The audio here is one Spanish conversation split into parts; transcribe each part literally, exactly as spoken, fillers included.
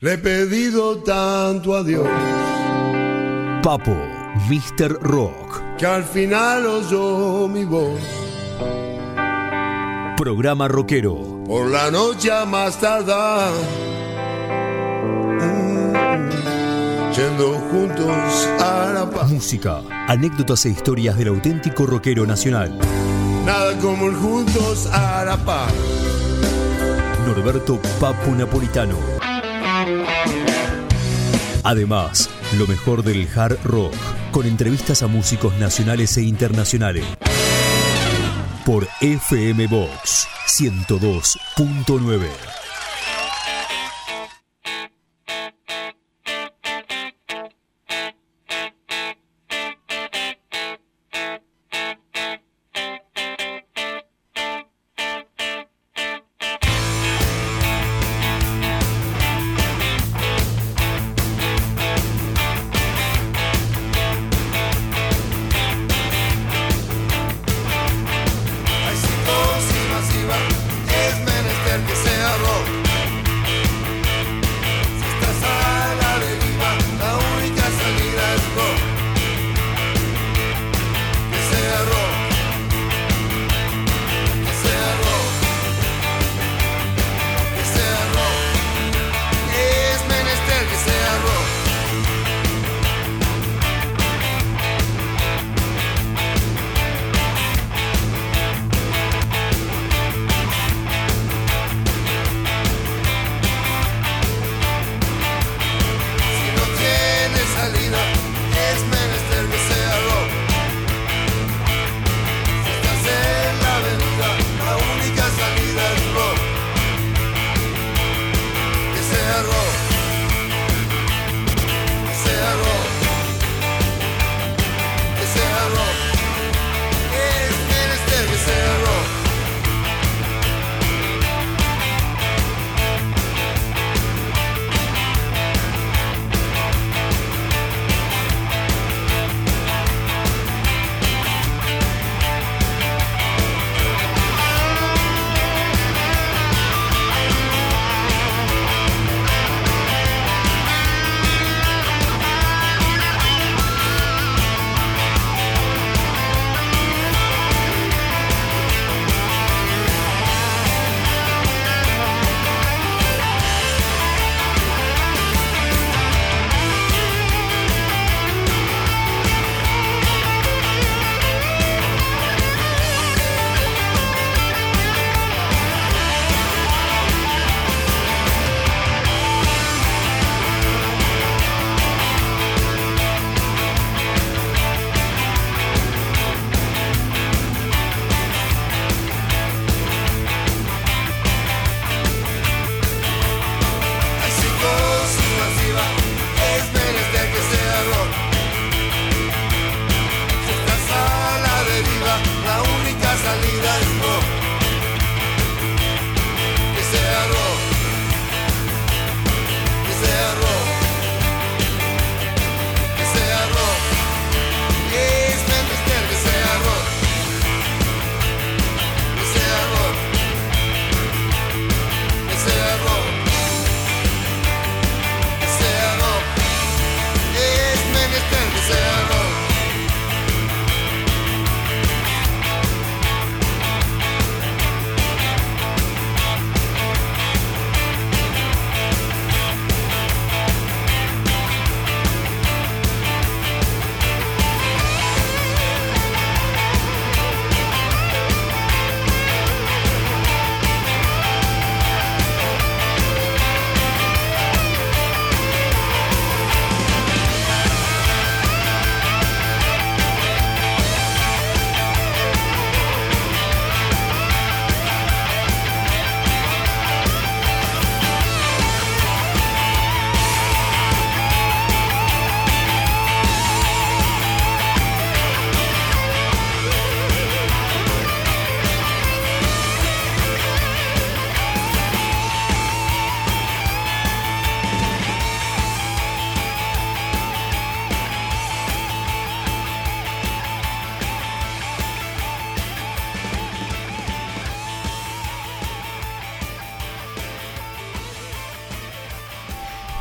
Le he pedido tanto a Dios Papo, míster Rock, que al final oyó mi voz. programa rockero. Por la noche a más tardar, mm, yendo juntos a la paz. Música, anécdotas e historias del auténtico rockero nacional. Nada como el juntos a la paz. Norberto Papu Napolitano. Además, lo mejor del hard rock, con entrevistas a músicos nacionales e internacionales. Por F M Box ciento dos punto nueve. Hay psicosis masiva, es menester que sea rock.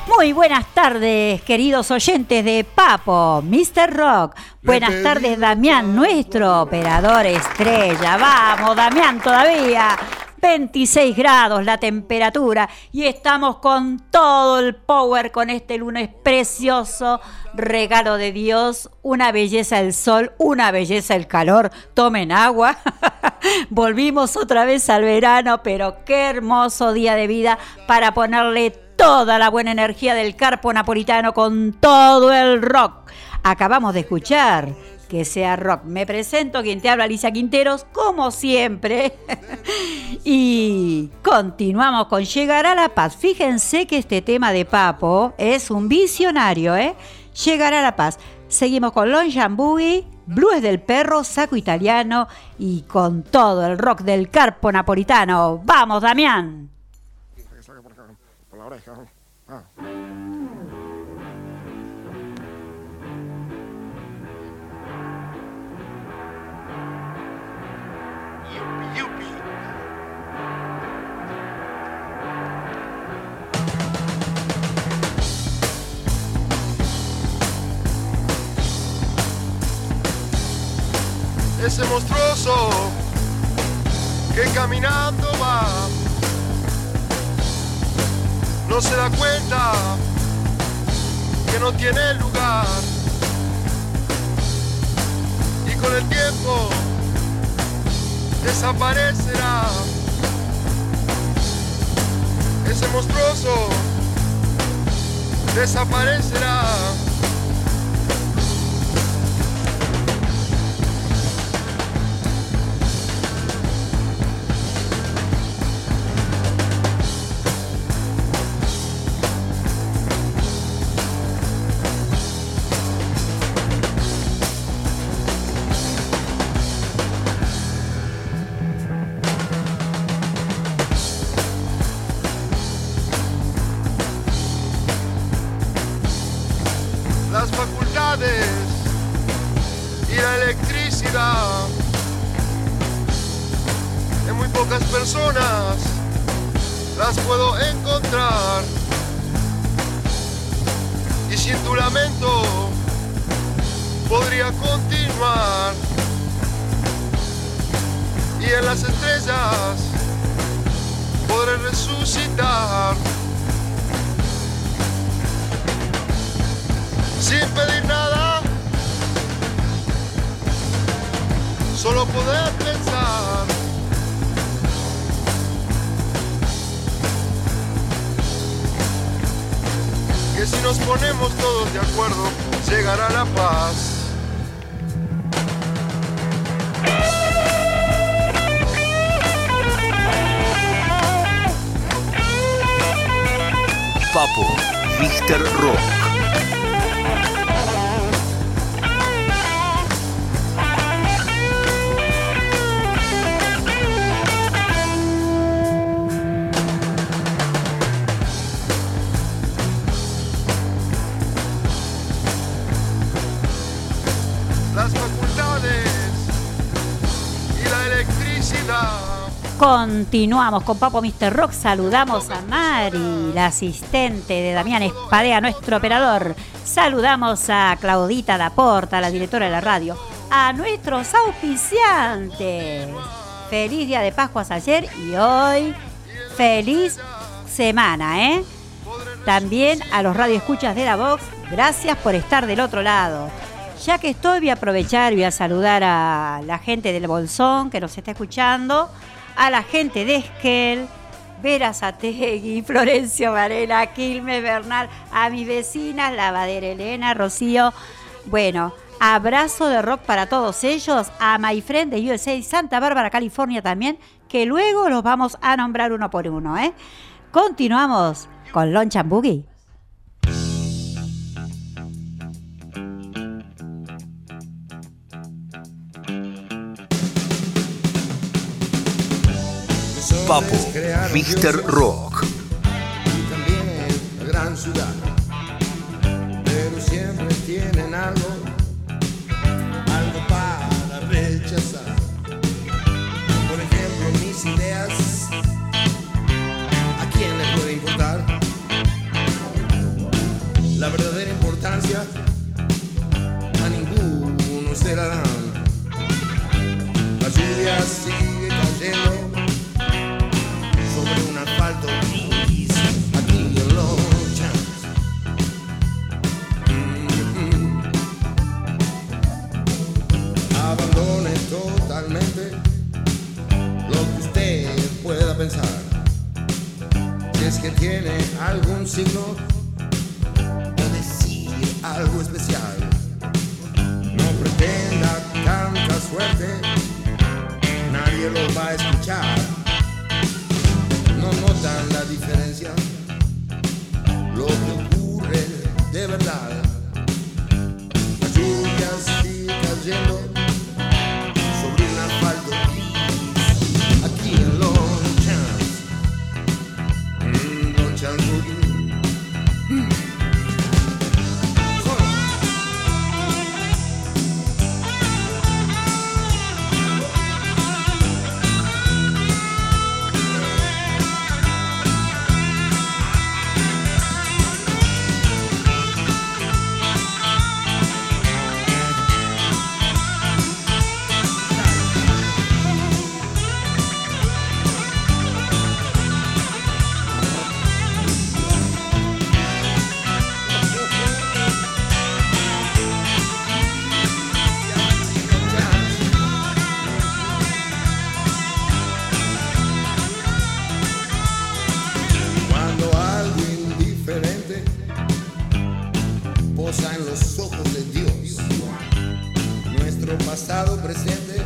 Muy buenas tardes, queridos oyentes de Papo, mister Rock. Buenas tardes, Damián, nuestro operador estrella. Vamos, Damián, todavía. veintiséis grados la temperatura y estamos con todo el power con este lunes precioso, regalo de Dios, una belleza el sol, una belleza el calor, tomen agua. Volvimos otra vez al verano, pero qué hermoso día de vida para ponerle toda la buena energía del Carpo Napolitano con todo el rock. Acabamos de escuchar Que Sea Rock. Me presento, quien te habla, Alicia Quinteros, como siempre. Y continuamos con Llegar a la Paz. Fíjense que este tema de Papo es un visionario, ¿eh? Llegar a la Paz. Seguimos con Lonesome Boogie, Blues del Perro, Saco Italiano y con todo el rock del Carpo Napolitano. ¡Vamos, Damián! Por la oreja. Ah. Yupi. Ese monstruoso que caminando va, no se da cuenta que no tiene lugar, y con el tiempo desaparecerá. Ese monstruoso desaparecerá. Las facultades y la electricidad en muy pocas personas las puedo encontrar, y sin tu lamento podría continuar, y en las estrellas podré resucitar. Sin pedir nada, solo poder pensar. Que si nos ponemos todos de acuerdo, llegará la paz. Papo, mister Rock. Las facultades y la electricidad. Continuamos con Papo mister Rock. Saludamos a Mari, la asistente de Damián Espadea, nuestro operador. Saludamos a Claudita Daporta, la directora de la radio. A nuestros auspiciantes. Feliz día de Pascuas ayer y hoy. Feliz semana, ¿eh? También a los radioescuchas de la Vox. Gracias por estar del otro lado. Ya que estoy, voy a aprovechar y voy a saludar a la gente del Bolsón que nos está escuchando. A la gente de Esquel, Vera Sategui, Florencio Varela, Quilmes Bernal, a mis vecinas, Lavadera Elena, Rocío. Bueno, abrazo de rock para todos ellos, a My Friend de U S A, Santa Bárbara, California también, que luego los vamos a nombrar uno por uno, ¿eh? Continuamos con Lonesome Boogie. Papo, mister Rock. Y también la gran ciudad, pero siempre tienen algo, algo para rechazar. Por ejemplo, mis ideas, ¿a quién le puede importar? la verdadera importancia a ninguno se la dan. La lluvia sigue cayendo sobre un asfalto gris aquí en Los Champs. Mm-hmm. Abandone totalmente lo que usted pueda pensar. Si es que tiene algún signo o decir algo especial, no pretenda tanta suerte, nadie lo va a escuchar. No notan la diferencia, lo que ocurre de verdad. La lluvia sigue cayendo sobre un asfalto gris aquí en Los Champs. Mm, Los Champs Boogie. Mm. En los ojos de Dios, nuestro pasado presente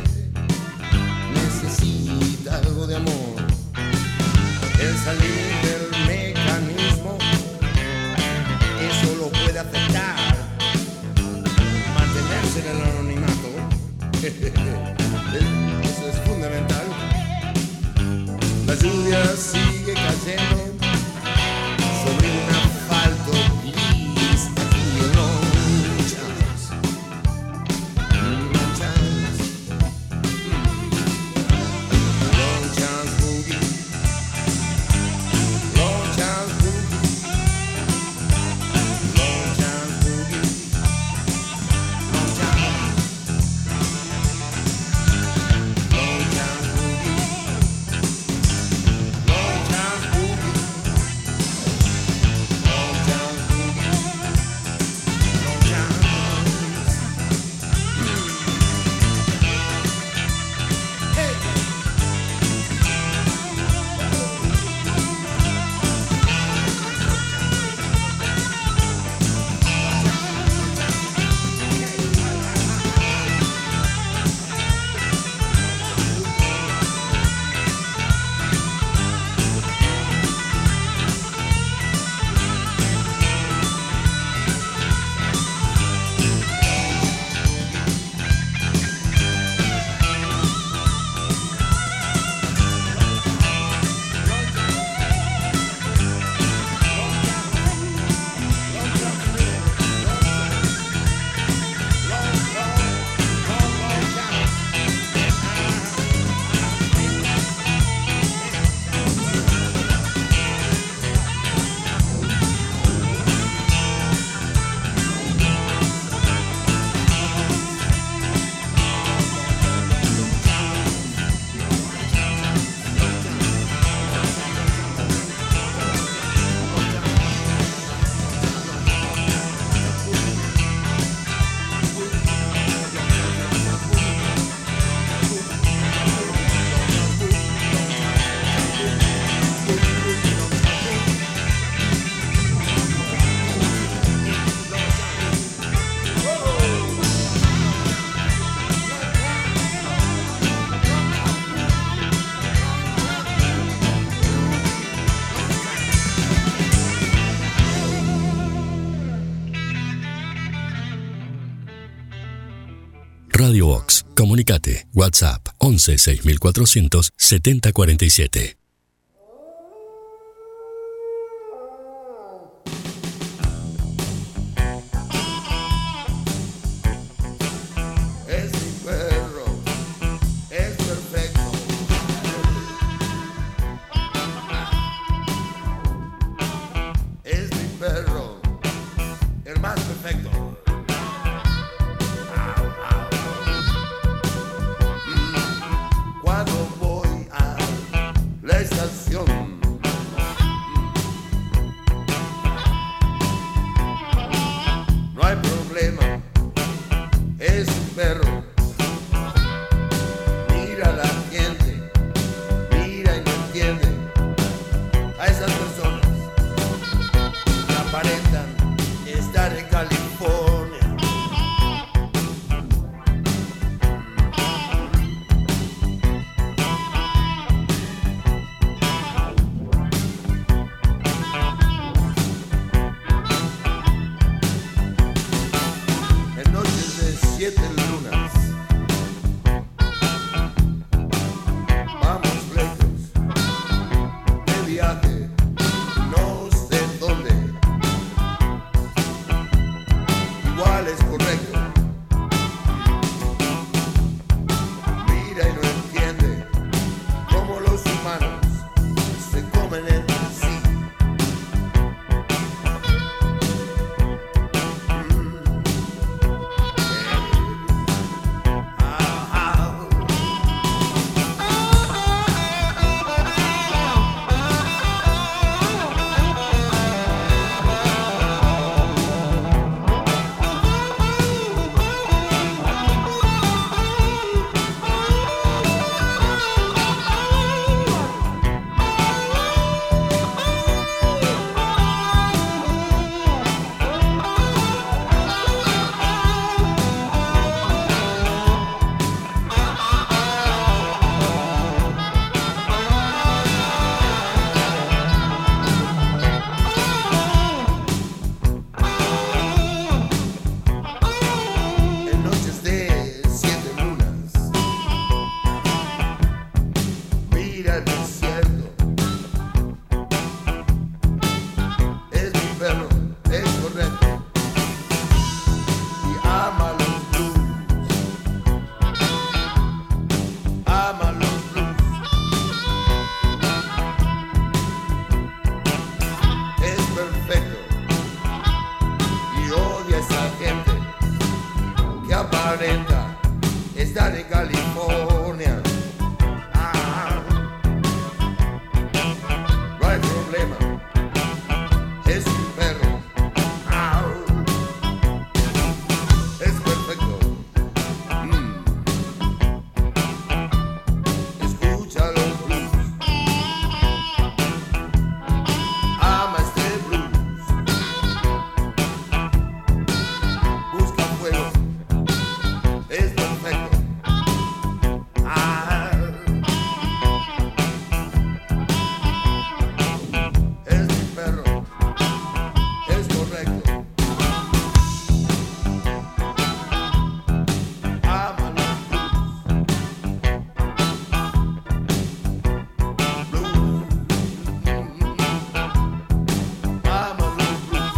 necesita algo de amor. El salir del mecanismo, eso lo puede afectar. Mantenerse en el anonimato, eso es fundamental. La lluvia sigue cayendo sobre un asfalto gris aquí en Los Champs. Los Champs. Los Champs Boogie. Los Champs Boogie. Los Champs Boogie. Los Champs. Los Champs Boogie. Los Champs Boogie. Radio Vox. Comunicate. WhatsApp once seis mil cuatrocientos setenta cuarenta y siete. Es mi perro, es perfecto. Es mi perro, perfecto. Cuando voy a la estación, no hay problema, es un perro. Mira a la gente, mira y no entiende a esas personas que aparentan estar en California. En noches de siete lunas vamos lejos de viaje, no sé dónde. Igual es correcto. Mira y no entiende cómo los humanos se comen entre sí. En noches de siete lunas, mira el desierto. Es mi perro, es correcto. Y ama los blues, ama los blues. Es perfecto y odia a esa gente que aparenta estar en California. Ah, no hay problema, es un perro. Ah, es perfecto. Mm. Escucha los blues, ama este blues, busca fuego. Es perfecto. Ah, es mi perro. Es correcto. Ama los blues. Blues. Ama los blues.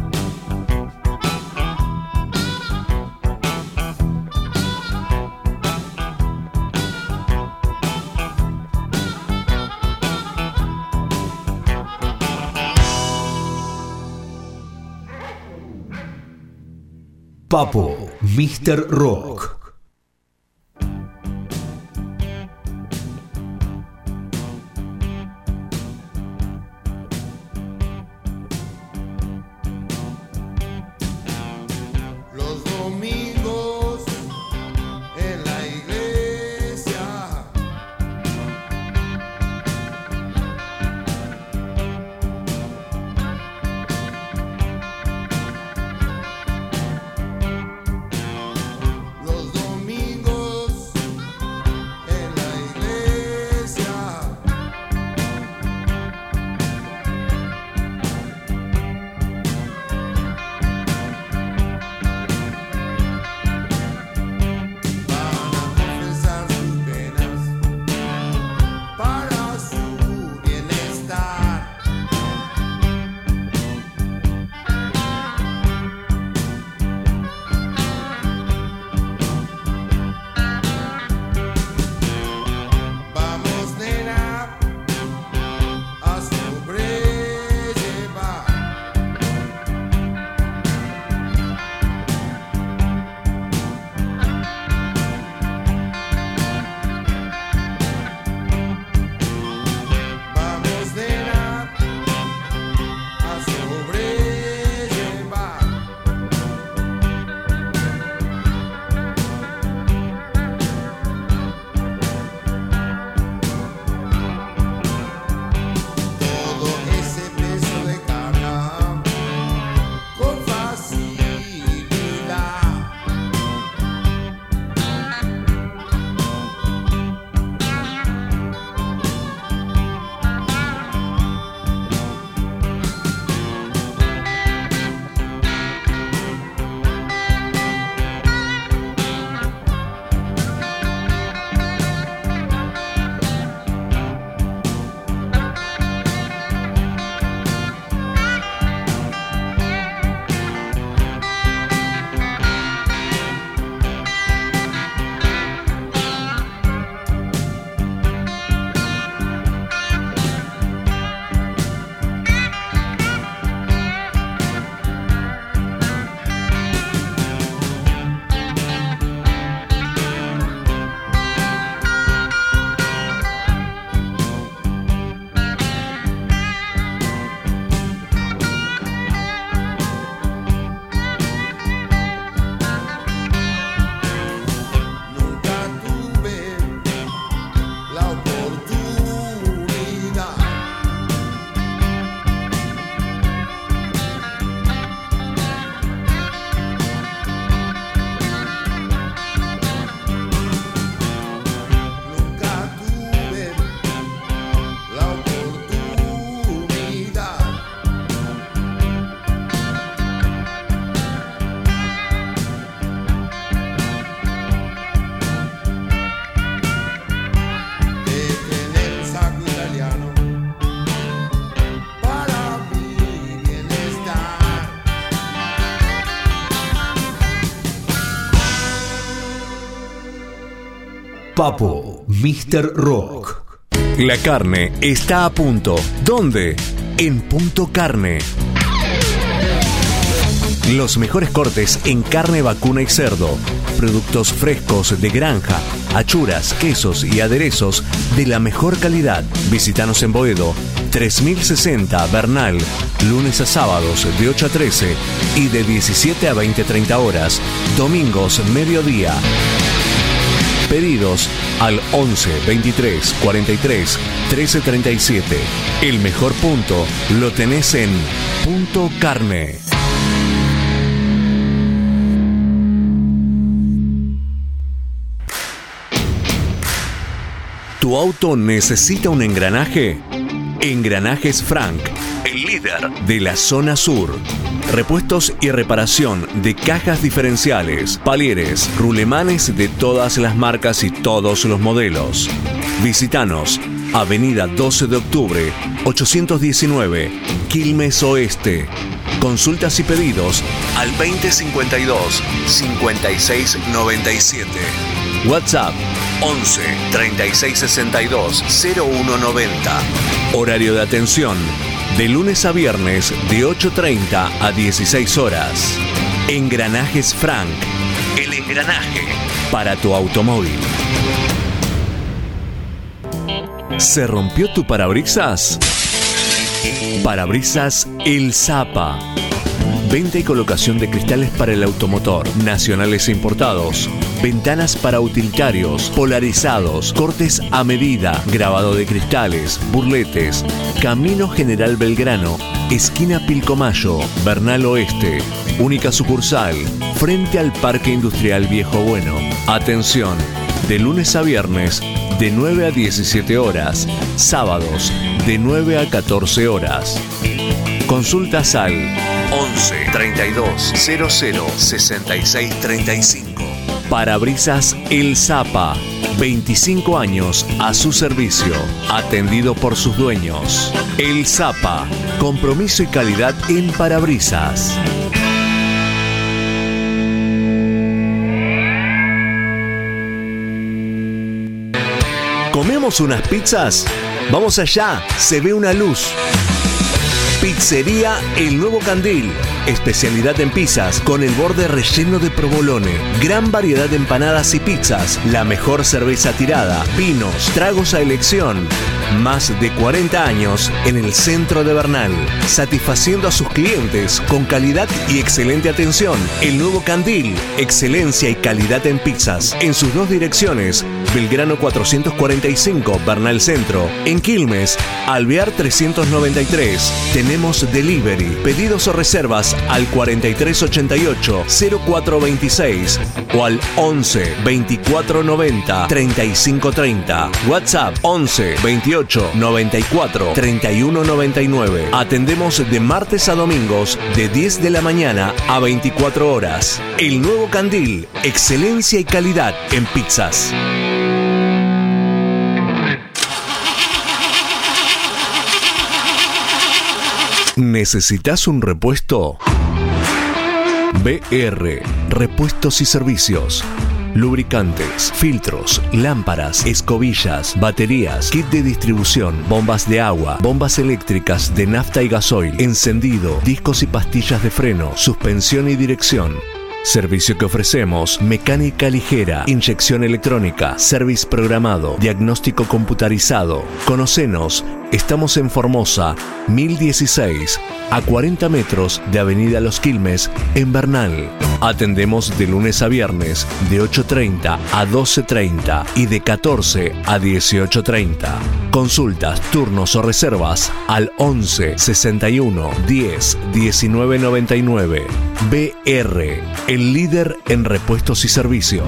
Papo, míster Rock. Los domingos en la iglesia, los Papo, míster Rock. La carne está a punto. ¿Dónde? En Punto Carne. Los mejores cortes en carne vacuna y cerdo. Productos frescos de granja, achuras, quesos y aderezos de la mejor calidad. Visítanos en Boedo, tres mil sesenta Bernal, lunes a sábados de ocho a trece y de diecisiete a veinte treinta horas, domingos mediodía. Pedidos al once veintitrés cuarenta y tres trece treinta y siete. El mejor punto lo tenés en Punto Carne. ¿Tu auto necesita un engranaje? Engranajes Frank, el líder de la zona sur. Repuestos y reparación de cajas diferenciales, palieres, rulemanes de todas las marcas y todos los modelos. Visítanos, Avenida doce de octubre, ochocientos diecinueve, Quilmes Oeste. Consultas y pedidos al veinte cincuenta y dos cincuenta y seis noventa y siete. WhatsApp once treinta y seis sesenta y dos cero uno noventa. Horario de atención de lunes a viernes de ocho treinta a dieciséis horas. Engranajes Frank, el engranaje para tu automóvil. ¿Se rompió tu parabrisas? Parabrisas El Zapa. Venta y colocación de cristales para el automotor, nacionales e importados. Ventanas para utilitarios, polarizados, cortes a medida, grabado de cristales, burletes. Camino General Belgrano, esquina Pilcomayo, Bernal Oeste. Única sucursal, frente al Parque Industrial Viejo Bueno. Atención, de lunes a viernes, de nueve a diecisiete horas. Sábados, de nueve a catorce horas. Consultas al once treinta y dos cero cero sesenta y seis treinta y cinco. Parabrisas El Zapa, veinticinco años a su servicio, atendido por sus dueños. El Zapa, compromiso y calidad en parabrisas. ¿Comemos unas pizzas? Vamos allá, se ve una luz. Pizzería El Nuevo Candil. Especialidad en pizzas con el borde relleno de provolone. Gran variedad de empanadas y pizzas. La mejor cerveza tirada. Vinos, tragos a elección. Más de cuarenta años en el centro de Bernal. Satisfaciendo a sus clientes con calidad y excelente atención. El Nuevo Candil. Excelencia y calidad en pizzas. En sus dos direcciones. Belgrano cuatrocientos cuarenta y cinco, Bernal Centro. En Quilmes, Alvear trescientos noventa y tres. Tenemos delivery. Pedidos o reservas al cuarenta y tres ochenta y ocho cero cuatro veintiséis o al once veinticuatro noventa treinta y cinco treinta. WhatsApp once veintiocho noventa y cuatro treinta y uno noventa y nueve. Atendemos de martes a domingos de diez de la mañana a veinticuatro horas. El Nuevo Candil, excelencia y calidad en pizzas. ¿Necesitas un repuesto? B R, Repuestos y Servicios. Lubricantes, filtros, lámparas, escobillas, baterías, kit de distribución, bombas de agua, bombas eléctricas de nafta y gasoil, encendido, discos y pastillas de freno, suspensión y dirección. Servicio que ofrecemos: mecánica ligera, inyección electrónica, service programado, diagnóstico computarizado. Conocenos, estamos en Formosa, mil dieciséis, a cuarenta metros de Avenida Los Quilmes, en Bernal. Atendemos de lunes a viernes, de ocho treinta a doce treinta y de catorce a dieciocho treinta. Consultas, turnos o reservas al once sesenta y uno diez diecinueve noventa y nueve. B R, el líder en repuestos y servicios.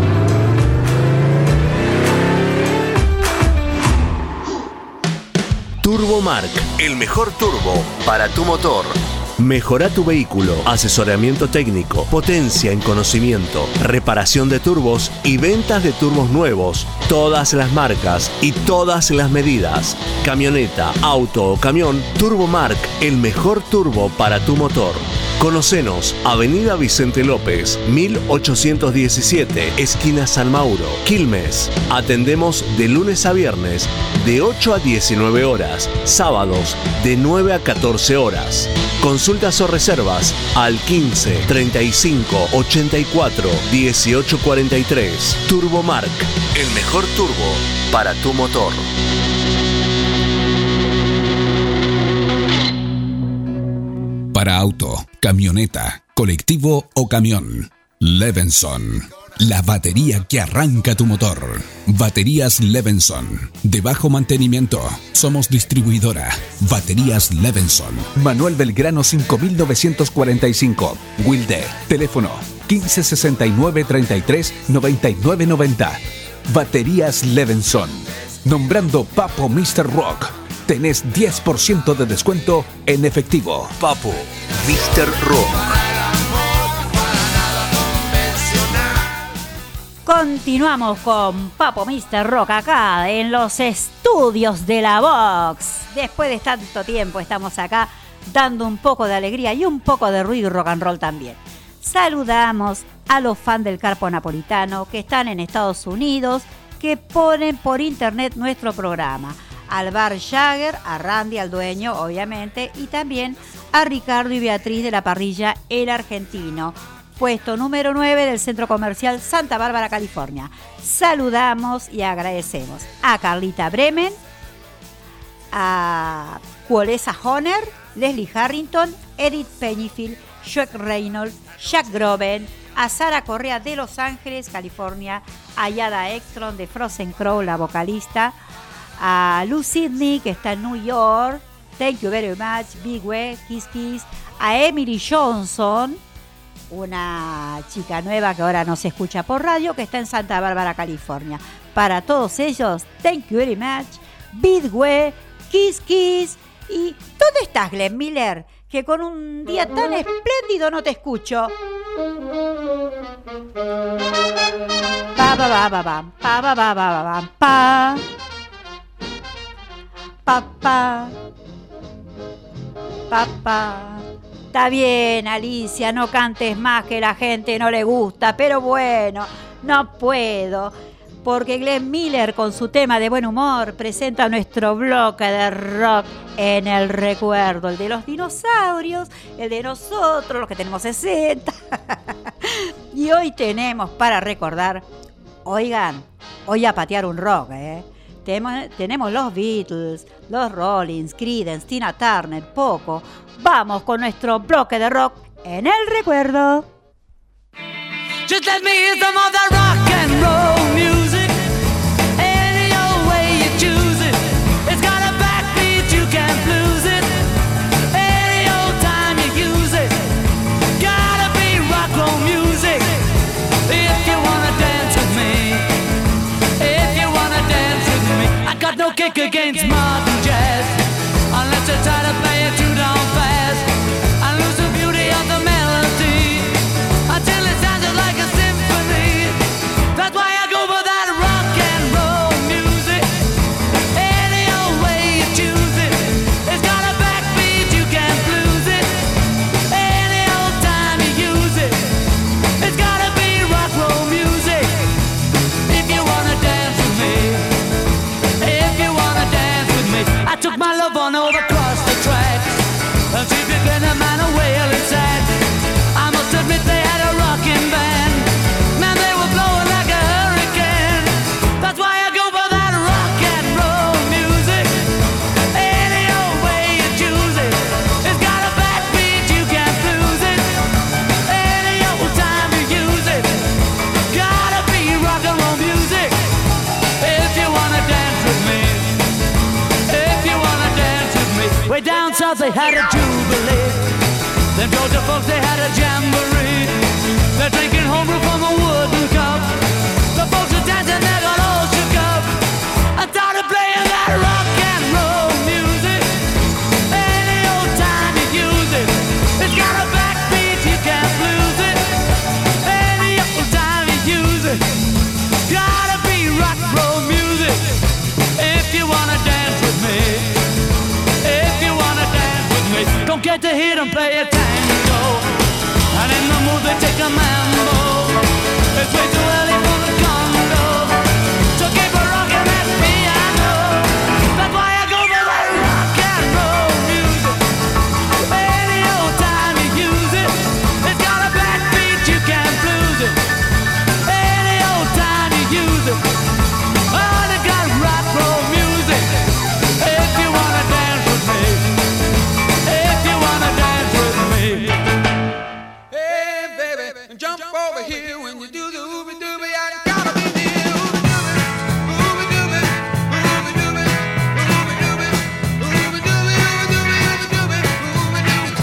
Turbomark, el mejor turbo para tu motor. Mejora tu vehículo, asesoramiento técnico, potencia en conocimiento, reparación de turbos y ventas de turbos nuevos, todas las marcas y todas las medidas. Camioneta, auto o camión, Turbomark, el mejor turbo para tu motor. Conocenos, Avenida Vicente López, mil ochocientos diecisiete, esquina San Mauro, Quilmes. Atendemos de lunes a viernes, de ocho a diecinueve horas, sábados de nueve a catorce horas. Consultas o reservas al quince, treinta y cinco, ochenta y cuatro, dieciocho cuarenta y tres. Turbomark, el mejor turbo para tu motor. Para auto, camioneta, colectivo o camión, Levenson. La batería que arranca tu motor. Baterías Levenson. De bajo mantenimiento. Somos distribuidora. Baterías Levenson. Manuel Belgrano cinco mil novecientos cuarenta y cinco. Wilde. Teléfono quince sesenta y nueve treinta y tres noventa y nueve noventa. Baterías Levenson. Nombrando Papo míster Rock. Tenés diez por ciento de descuento en efectivo. Papo míster Rock. Continuamos con Papo míster Rock acá en los estudios de la Vox. Después de tanto tiempo estamos acá dando un poco de alegría y un poco de ruido y rock and roll también. Saludamos a los fans del Carpo Napolitano que están en Estados Unidos, que ponen por internet nuestro programa. Al Bar Jagger, a Randy, al dueño, obviamente, y también a Ricardo y Beatriz de la parrilla El Argentino. Puesto número nueve del Centro Comercial Santa Bárbara, California. Saludamos y agradecemos a Carlita Bremen, a Cuolesa Honor, Leslie Harrington, Edith Pennyfield, Joe Reynolds, Jack Groben, a Sara Correa de Los Ángeles, California, a Yada Ekstrom de Frozen Crow, la vocalista, a Lou Sidney, que está en New York, thank you very much, Big Way, Kiss Kiss, a Emily Johnson, una chica nueva que ahora nos escucha por radio, que está en Santa Bárbara, California. Para todos ellos, thank you very much, Big Way, Kiss Kiss. ¿Y dónde estás, Glenn Miller? Que con un día tan espléndido no te escucho. Pa pa pa pa pa pa pa pa pa pa pa pa pa. Está bien, Alicia, no cantes más, que la gente no le gusta, pero bueno, no puedo, porque Glenn Miller, con su tema de buen humor, presenta nuestro bloque de rock en el recuerdo, el de los dinosaurios, el de nosotros, los que tenemos sesenta. Y hoy tenemos para recordar, oigan, hoy a patear un rock, ¿eh? Tenemos, tenemos los Beatles, los Rollins, Creedence, Tina Turner, Poco. Vamos con nuestro bloque de rock en el recuerdo. Just let me hear some of that rock and roll music. Any old way you choose it. It's got a backbeat, you can't lose it. Any old time you use it. Gotta be rock roll music. If you wanna dance with me. If you wanna dance with me. I got no kick against modern jazz. Unless you try to play it too down fast. I lose the beauty of the melody. Until it sounds like a symphony. That's why I go for that rock and roll music. Any old way you choose it. It's got a backbeat, you can't lose it. Any old time you use it. It's gotta be rock roll music. If you wanna dance with me. If you wanna dance with me. I took my love on over across the track. And see if you can a man away inside. I must admit they had a rockin' band. Man, they were blowing like a hurricane. That's why I go for that rock and roll music. Any old way you choose it. It's got a backbeat, you can't lose it. Any old time you use it. Gotta be rock and roll music. If you wanna dance with me. If you wanna dance with me. Way down south they had a jubilee. Them Georgia folks, they had a jamboree. They're drinking homebrew from a wooden cup. The folks are dancing, they got all shook up. I started playing that rock and roll music. Any old time you use it. It's got a backbeat, you can't lose it. Any old time you use it. Gotta be rock roll music. If you wanna dance with me. If you wanna dance with me. Don't get to hear them play a tango. and in the mood they take a mambo. It's way too early for the Congo, so keep a rockin' that piano. That's why I go for that rock and roll music. Any old time you use it, it's got a backbeat, you can't lose it. Any old time you use it, oh, they got rock roll music. If you wanna dance with me, if you wanna dance with me. Hey baby, jump over here when you do the ooby dooby. I gotta be near ooby dooby, ooby dooby, ooby dooby, ooby dooby, ooby dooby, ooby dooby, ooby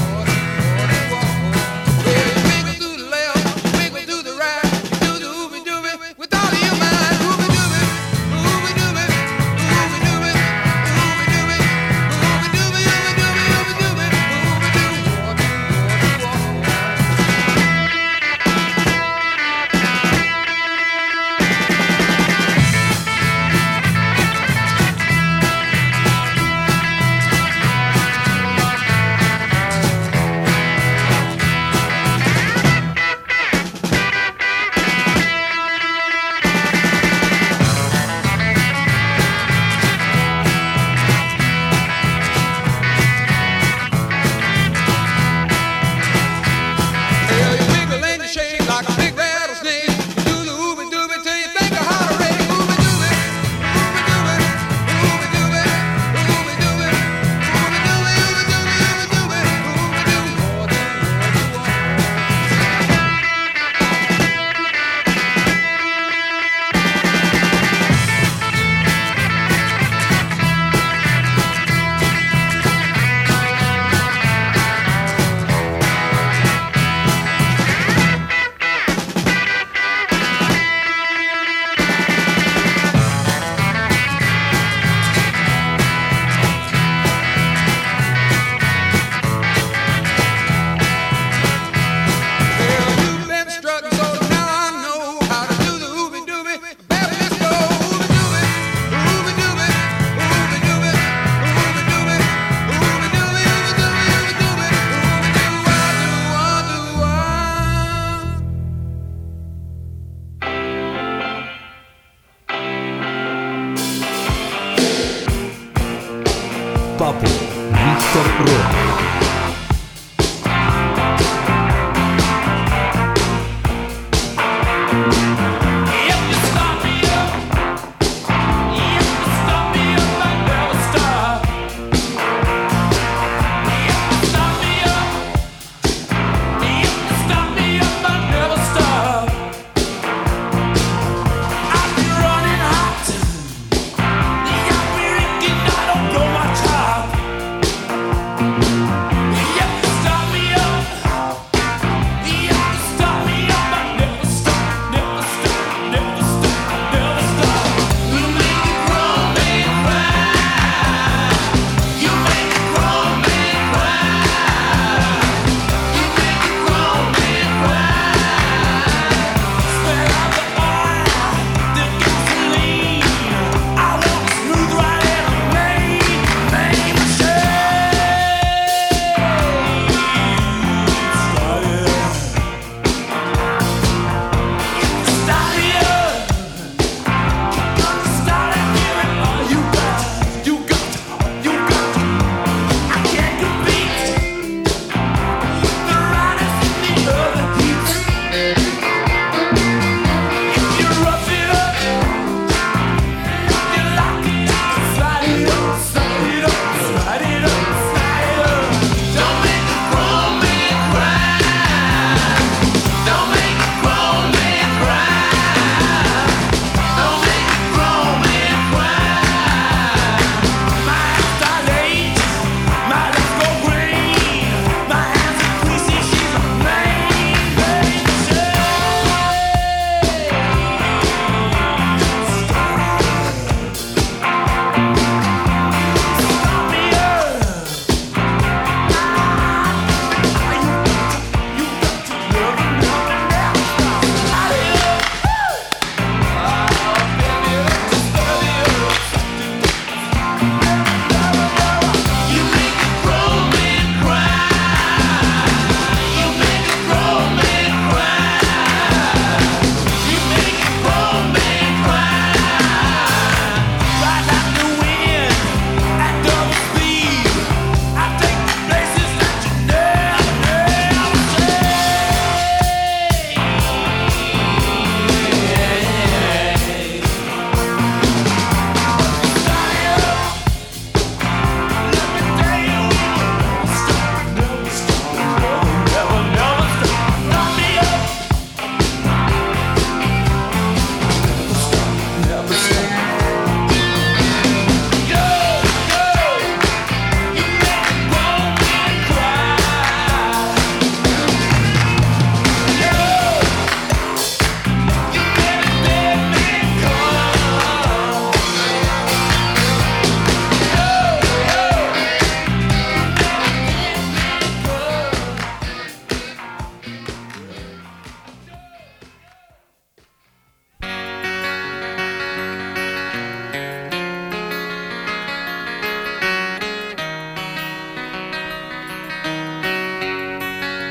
dooby. Yeah, wiggle through the left, wiggle through the right, do the ooby dooby with all of your mind. Ooby dooby, ooby dooby, ooby dooby, ooby dooby, ooby dooby, ooby dooby, ooby dooby, ooby dooby.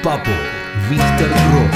Papo, míster Rock.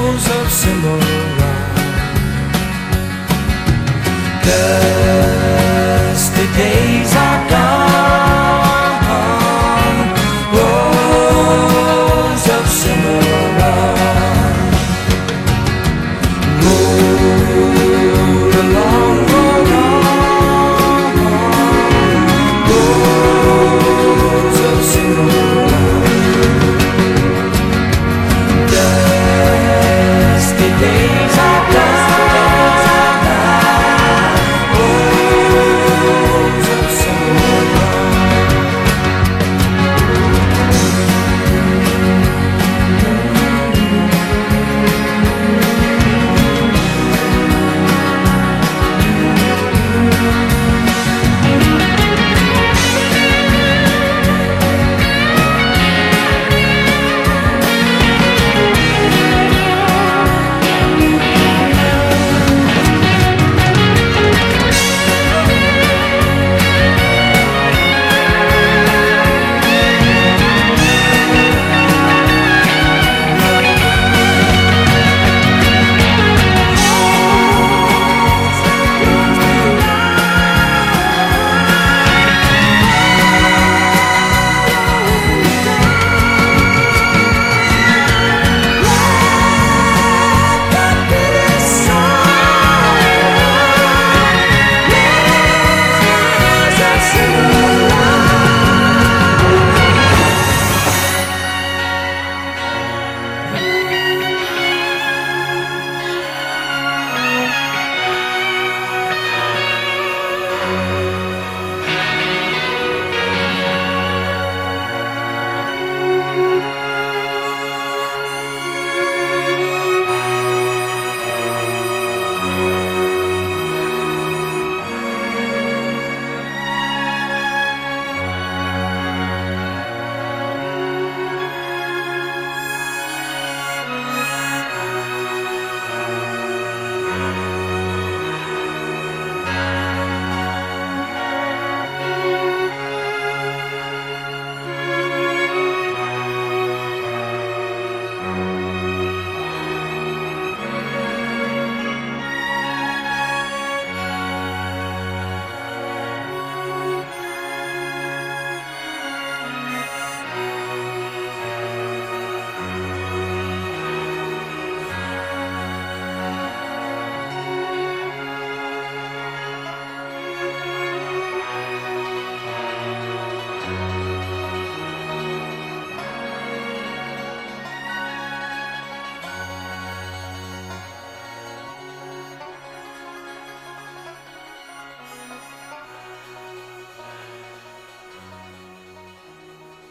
Dusty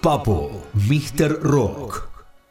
Papo, míster Rock.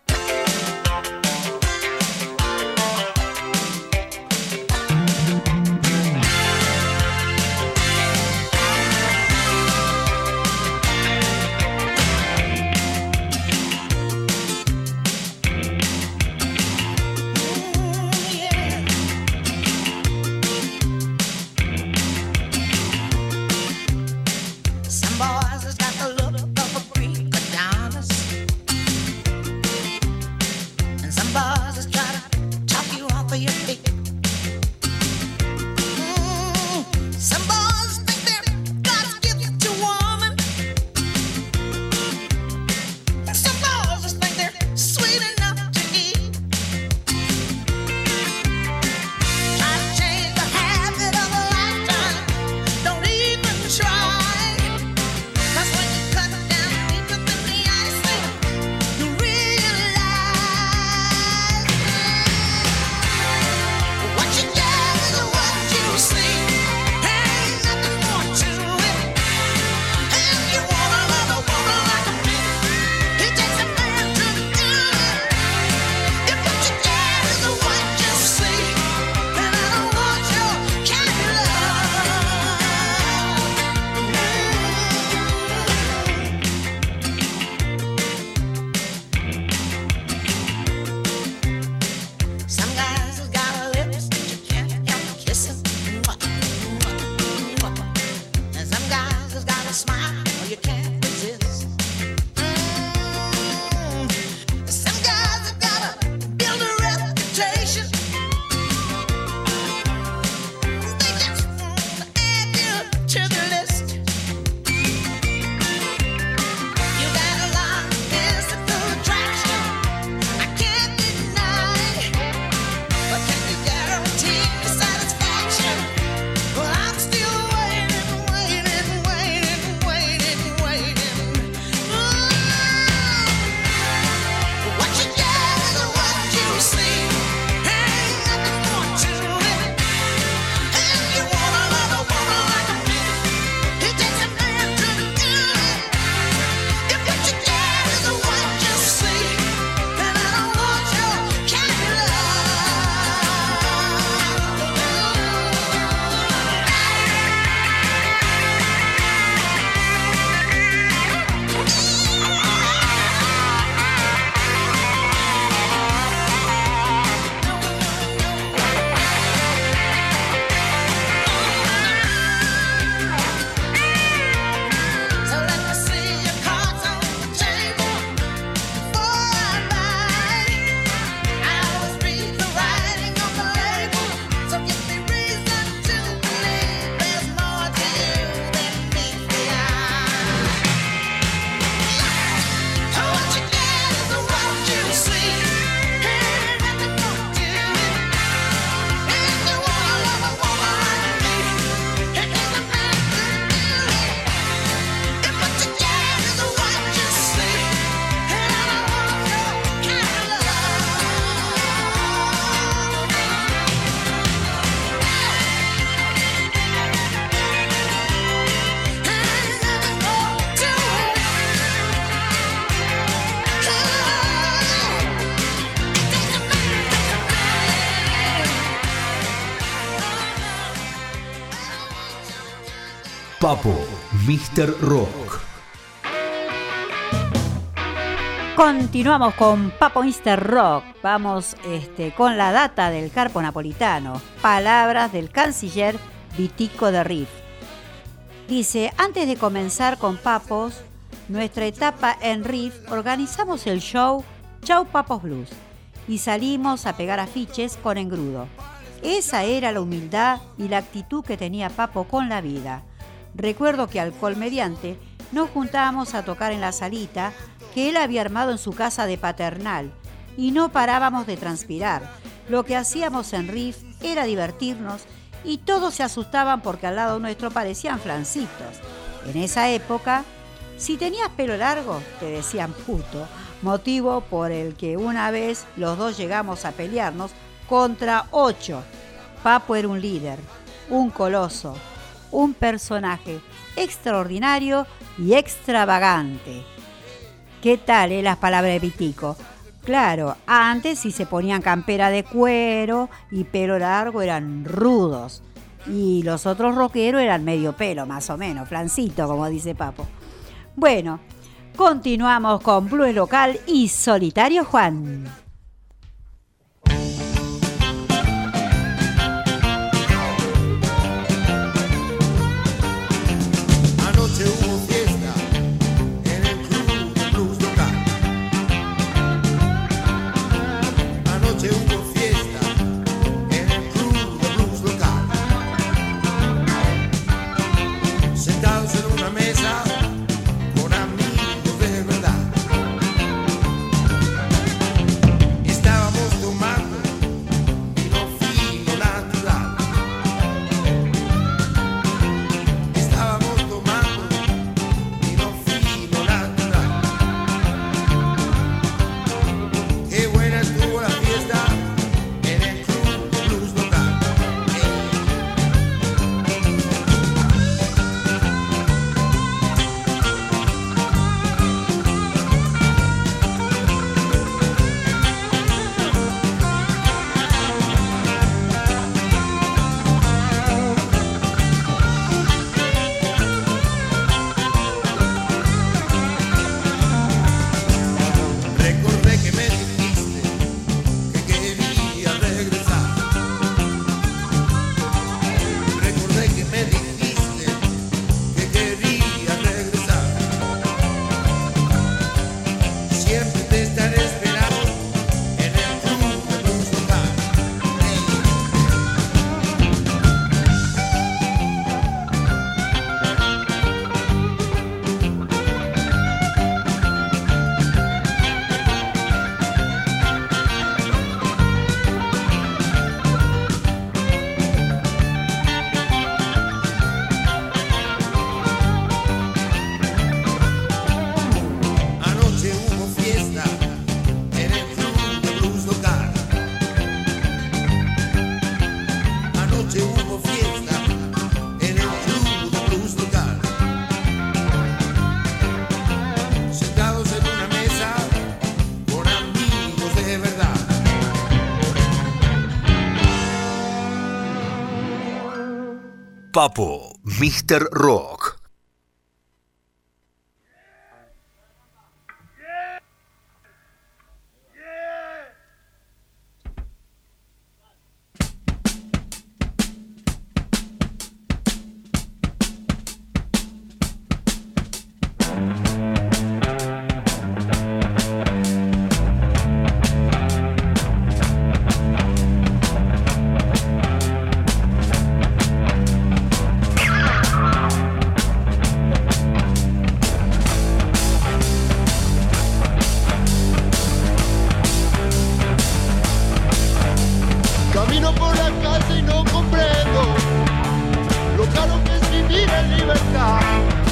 Papo, míster Rock. Continuamos con Papo míster Rock. Vamos este, con la data del Carpo Napolitano. Palabras del canciller Vitico de Riff. Dice, antes de comenzar con Papos, nuestra etapa en Riff, organizamos el show Chau Papos Blues y salimos a pegar afiches con engrudo. Esa era la humildad y la actitud que tenía Papo con la vida. Recuerdo que alcohol mediante nos juntábamos a tocar en la salita que él había armado en su casa de Paternal y no parábamos de transpirar. Lo que hacíamos en Riff era divertirnos y todos se asustaban porque al lado nuestro parecían flancitos. En esa época, si tenías pelo largo, te decían puto, motivo por el que una vez los dos llegamos a pelearnos contra ocho. Papo era un líder, un coloso, un personaje extraordinario y extravagante. ¿Qué tal, eh, las palabras de Pitico? Claro, antes si se ponían campera de cuero y pelo largo eran rudos. Y los otros rockeros eran medio pelo, más o menos, flancito, como dice Papo. Bueno, continuamos con Blues Local y Solitario Juan. Anoche hubo fiesta en el club de blues local. Anoche hubo fiesta en el club de blues local. Sentados en una mesa con amigos de verdad. Estábamos tomando vino fino natural. Estábamos tomando vino fino natural. Qué buena estuvo la fiesta en el club de blues local. Recordé que me dijiste que quería regresar. Recordé que me dijiste que quería regresar. Siempre te estaré esperando en el club de blues local. Anoche hubo fiesta en el club de blues local. Anoche hubo fiesta en el club de blues local. Sentados en una mesa con amigos de verdad. Papo, mister Rock. Camino por la calle y no comprendo lo caro que es vivir en libertad.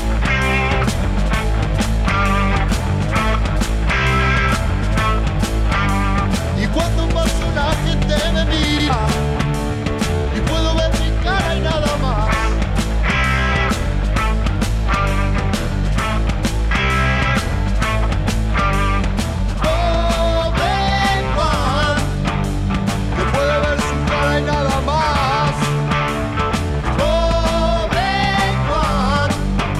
Y cuando paso la gente me mira y puedo ver mi cara y nada más. Pobre Juan, que puede ver su cara y nada más. Pobre Juan,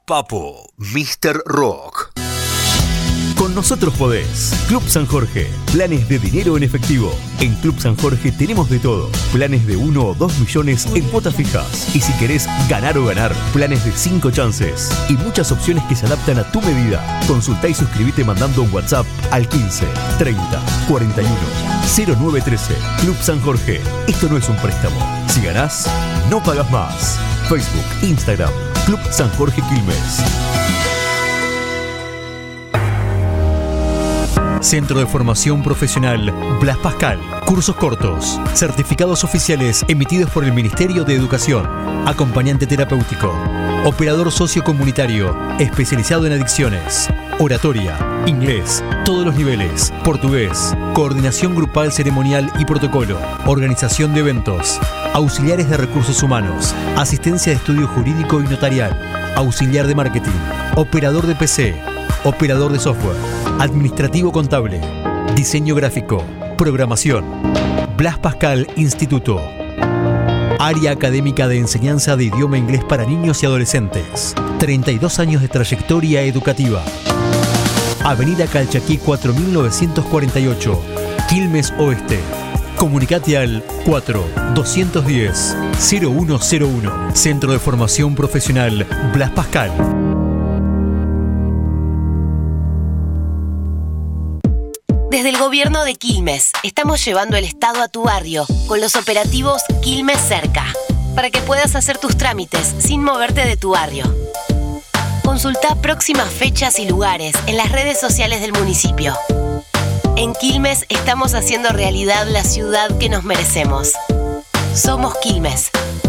Papo, míster Rock. Con nosotros podés. Club San Jorge. Planes de dinero en efectivo. En Club San Jorge tenemos de todo. Planes de uno o dos millones en cuotas fijas. Y si querés ganar o ganar, planes de cinco chances. Y muchas opciones que se adaptan a tu medida. Consultá y suscribite mandando un WhatsApp al quince, treinta, cuarenta y uno, cero nueve trece. Club San Jorge. Esto no es un préstamo. Si ganás, no pagas más. Facebook, Instagram, Club San Jorge Quilmes. Centro de Formación Profesional Blas Pascal. Cursos cortos, certificados oficiales emitidos por el Ministerio de Educación. Acompañante terapéutico, operador sociocomunitario, especializado en adicciones, oratoria, inglés, todos los niveles, portugués, coordinación grupal ceremonial y protocolo, organización de eventos, auxiliares de recursos humanos, asistencia de estudio jurídico y notarial, auxiliar de marketing, operador de P C, operador de software, administrativo contable, diseño gráfico, programación. Blas Pascal Instituto. Área académica de enseñanza de idioma inglés para niños y adolescentes. treinta y dos años de trayectoria educativa. Avenida Calchaquí cuatro mil novecientos cuarenta y ocho, Quilmes Oeste. Comunicate al cuatro, doscientos diez, cero uno cero uno. Centro de Formación Profesional Blas Pascal. Desde el gobierno de Quilmes, estamos llevando el Estado a tu barrio con los operativos Quilmes Cerca, para que puedas hacer tus trámites sin moverte de tu barrio. Consulta próximas fechas y lugares en las redes sociales del municipio. En Quilmes estamos haciendo realidad la ciudad que nos merecemos. Somos Quilmes.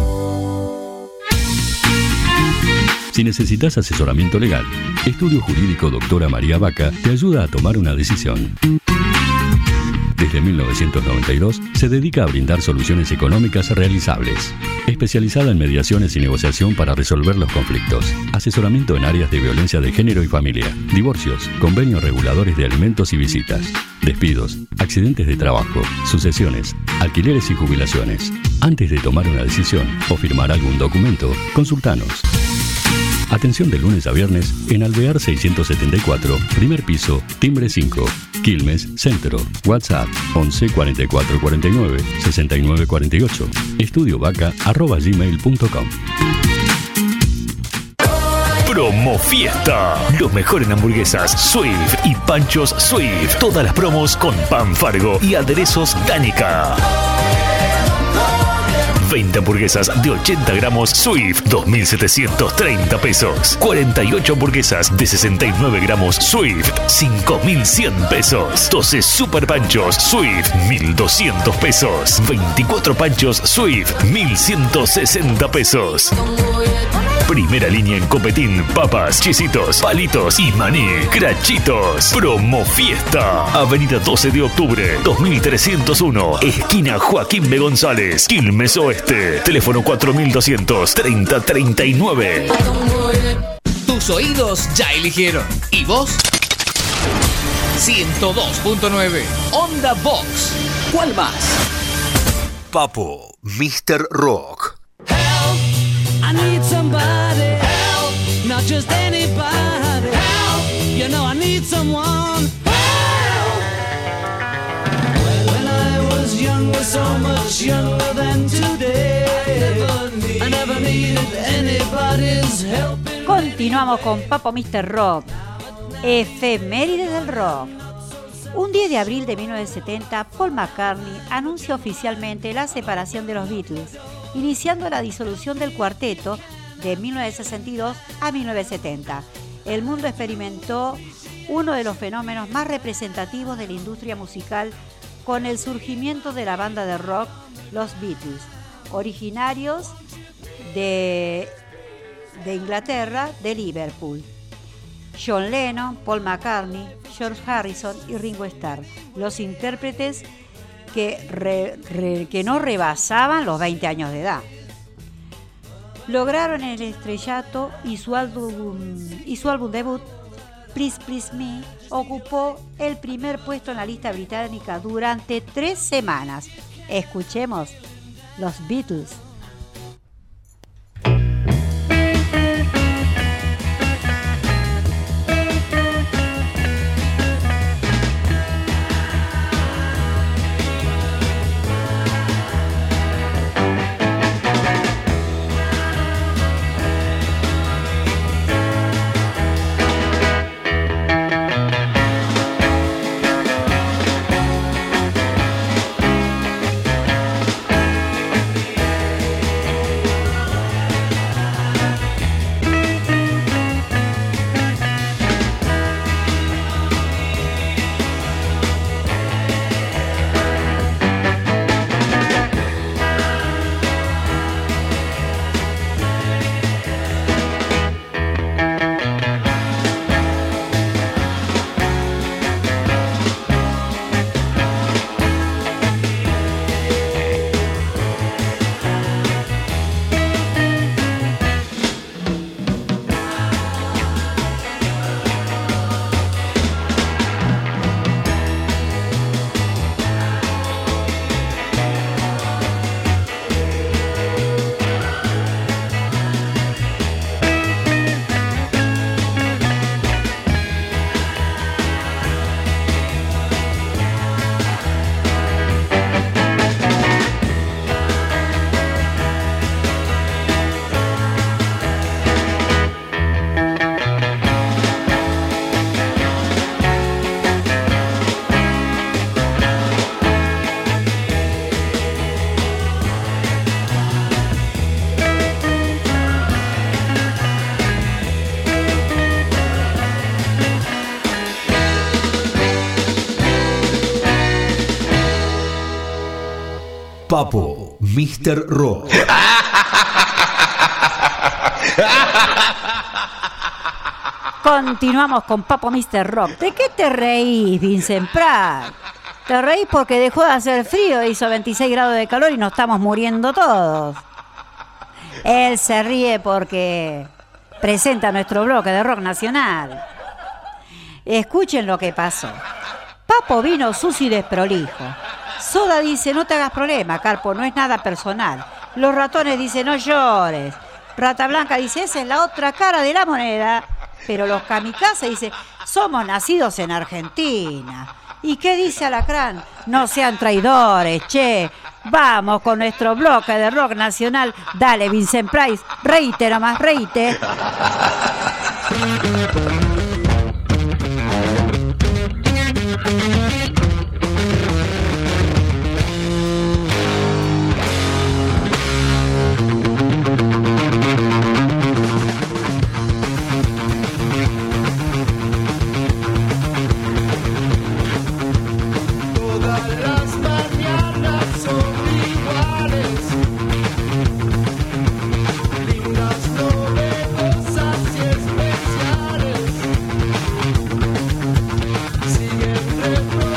Si necesitas asesoramiento legal, Estudio Jurídico Doctora María Vaca te ayuda a tomar una decisión. Desde mil novecientos noventa y dos se dedica a brindar soluciones económicas realizables. Especializada en mediaciones y negociación para resolver los conflictos. Asesoramiento en áreas de violencia de género y familia. Divorcios, convenios reguladores de alimentos y visitas. Despidos, accidentes de trabajo, sucesiones, alquileres y jubilaciones. Antes de tomar una decisión o firmar algún documento, consultanos. Atención de lunes a viernes en Alvear seiscientos setenta y cuatro, primer piso, timbre cinco, Quilmes, Centro. WhatsApp once, cuarenta y cuatro, cuarenta y nueve, sesenta y nueve, cuarenta y ocho. Estudiovaca arroba gmail punto com. Promo Fiesta. Los mejores en hamburguesas Swift y panchos Swift. Todas las promos con pan Fargo y aderezos Danica. veinte hamburguesas de ochenta gramos Swift, dos mil setecientos treinta pesos. cuarenta y ocho hamburguesas de sesenta y nueve gramos Swift, cinco mil cien pesos. doce super panchos Swift, mil doscientos pesos. veinticuatro panchos Swift, mil ciento sesenta pesos. Primera línea en copetín, papas, chisitos, palitos y maní. Crachitos. Promo Fiesta. Avenida doce de octubre, dos mil trescientos uno. Esquina Joaquín B. González, Quilmes Oeste. Teléfono cuatro mil doscientos treinta treinta y nueve. Tus oídos ya eligieron. ¿Y vos? ciento dos punto nueve. Onda Box. ¿Cuál más? Papo, míster Rock. I need somebody help, not just anybody help. You know I need someone help. When I was younger, so much younger than today, I never needed anybody's help. Continuamos con Papo míster Rock, efemérides del rock. Un diez de abril de mil novecientos setenta, Paul McCartney anuncia oficialmente la separación de los Beatles, iniciando la disolución del cuarteto de mil novecientos sesenta y dos a mil novecientos setenta. El mundo experimentó uno de los fenómenos más representativos de la industria musical con el surgimiento de la banda de rock Los Beatles, originarios de, de Inglaterra, de Liverpool. John Lennon, Paul McCartney, George Harrison y Ringo Starr, los intérpretes que, re, re, que no rebasaban los veinte años de edad. Lograron el estrellato y su álbum, y su álbum debut, Please Please Me, ocupó el primer puesto en la lista británica durante tres semanas. Escuchemos los Beatles. Papo, mister Rock. Continuamos con Papo mister Rock. ¿De qué te reís, Vincent Prat? Te reís porque dejó de hacer frío, hizo veintiséis grados de calor y nos estamos muriendo todos. Él se ríe porque presenta nuestro bloque de rock nacional. Escuchen lo que pasó. Papo vino sucio y desprolijo. Soda dice, no te hagas problema, Carpo, no es nada personal. Los ratones dicen, no llores. Rata Blanca dice, esa es la otra cara de la moneda. Pero los kamikazes dicen, somos nacidos en Argentina. ¿Y qué dice Alacrán? No sean traidores, che. Vamos con nuestro bloque de rock nacional. Dale, Vincent Price, reíte nomás, reíte. Siempre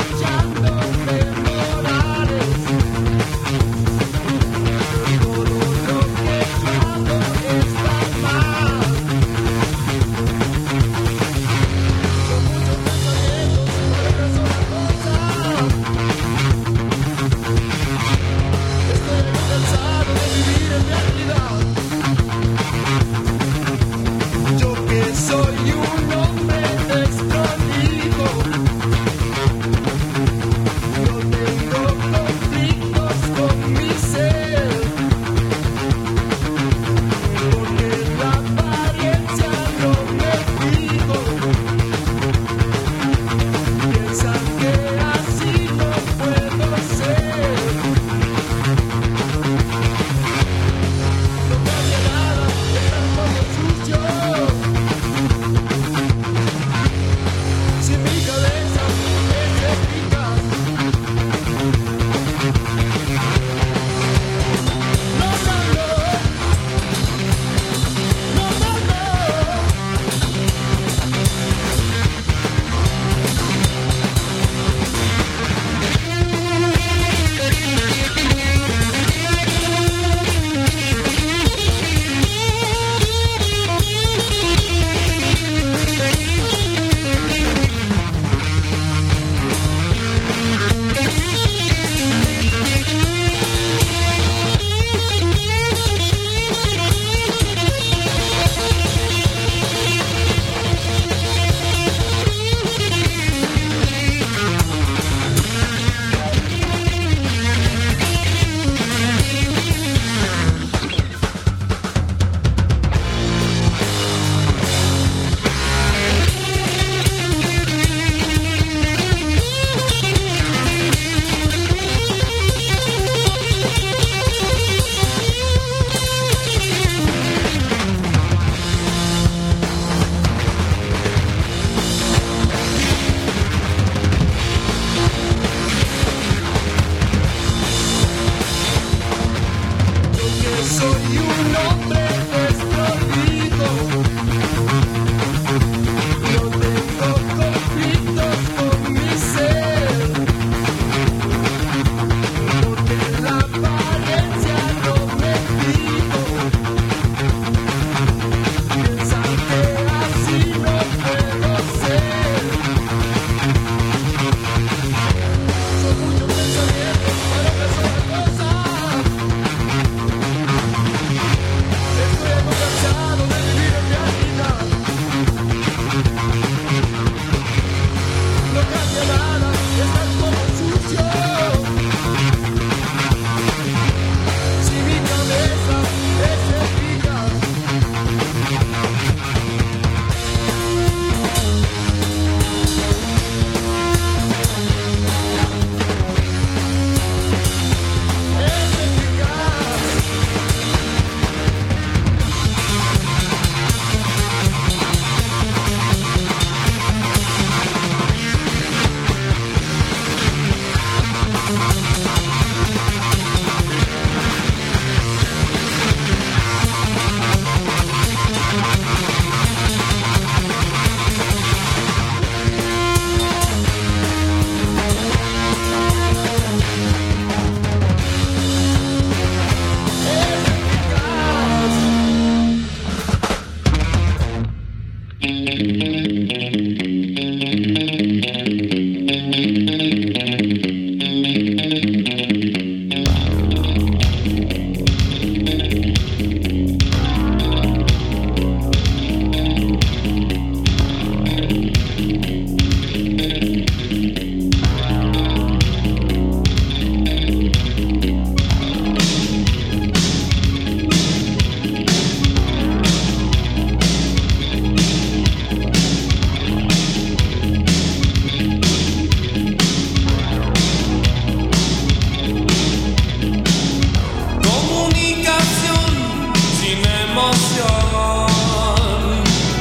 emoción.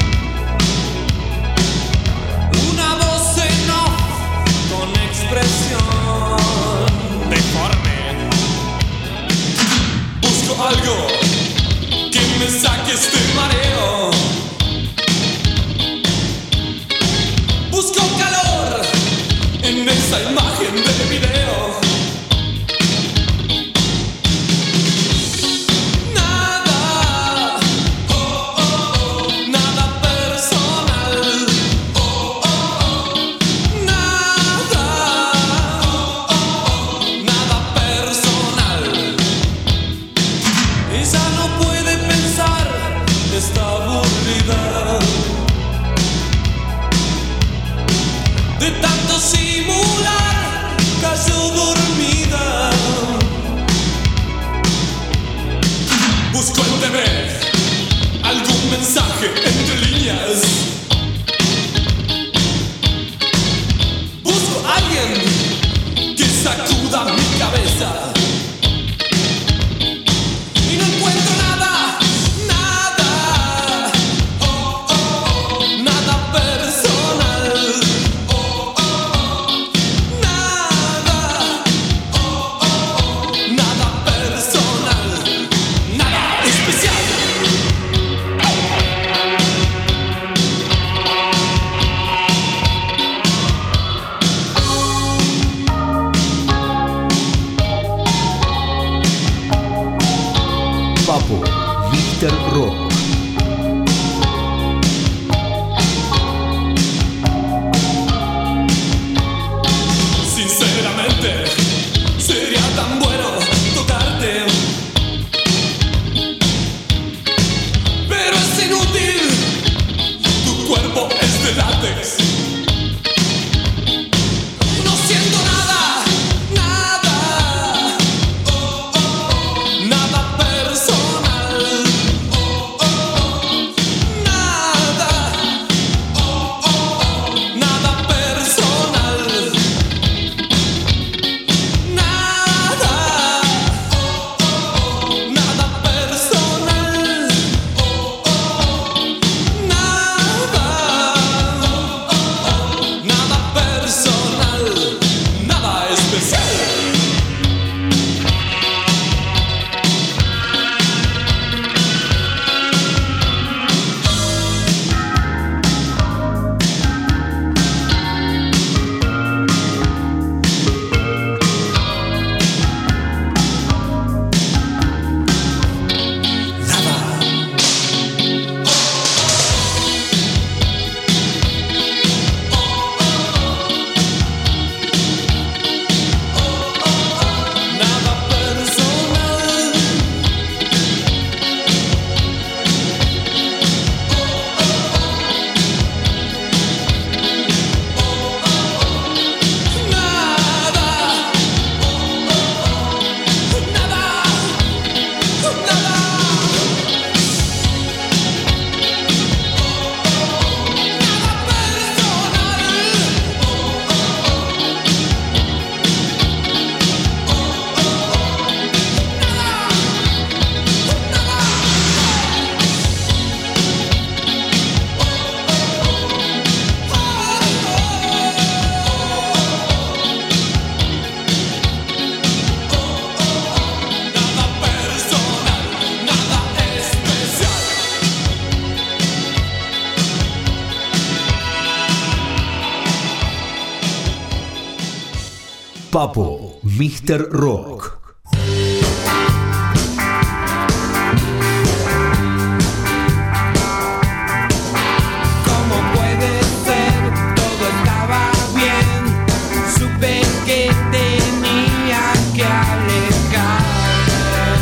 Una voz en off con expresión deforme. Busco algo que me saque este mareo. Busco calor en esa imagen de video. Nada, oh, oh, oh, nada personal. Oh, oh, oh, nada, oh, oh, oh, nada personal. Ella no puede pensar, está aburrida de tanto simular, cayó dormida. Busco en T V algún mensaje entre líneas. Busco a alguien que sacuda mi cabeza. Y no encuentro nada, nada, oh, oh, oh, nada personal. Nada personal, nada especial. Papo, míster Rock. Sinceramente, sería tan bueno tocarte, pero es inútil, tu cuerpo es de látex. No siento nada, nada, oh, oh, oh, nada personal, oh, oh, oh, nada, oh, oh, oh, nada personal. Nada, oh, oh, oh, nada personal, oh, oh, oh, nada, oh, oh, oh, nada personal, nada especial. Nada personal. Nada, oh, oh, oh, nada, nada. Papo, míster Rock. ¿Cómo puede ser? Todo estaba bien. Supe que tenía que alejarme.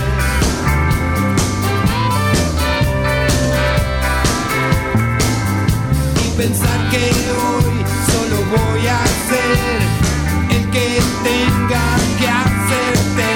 Y pensar que hoy solo voy a ser el que tenga que hacerte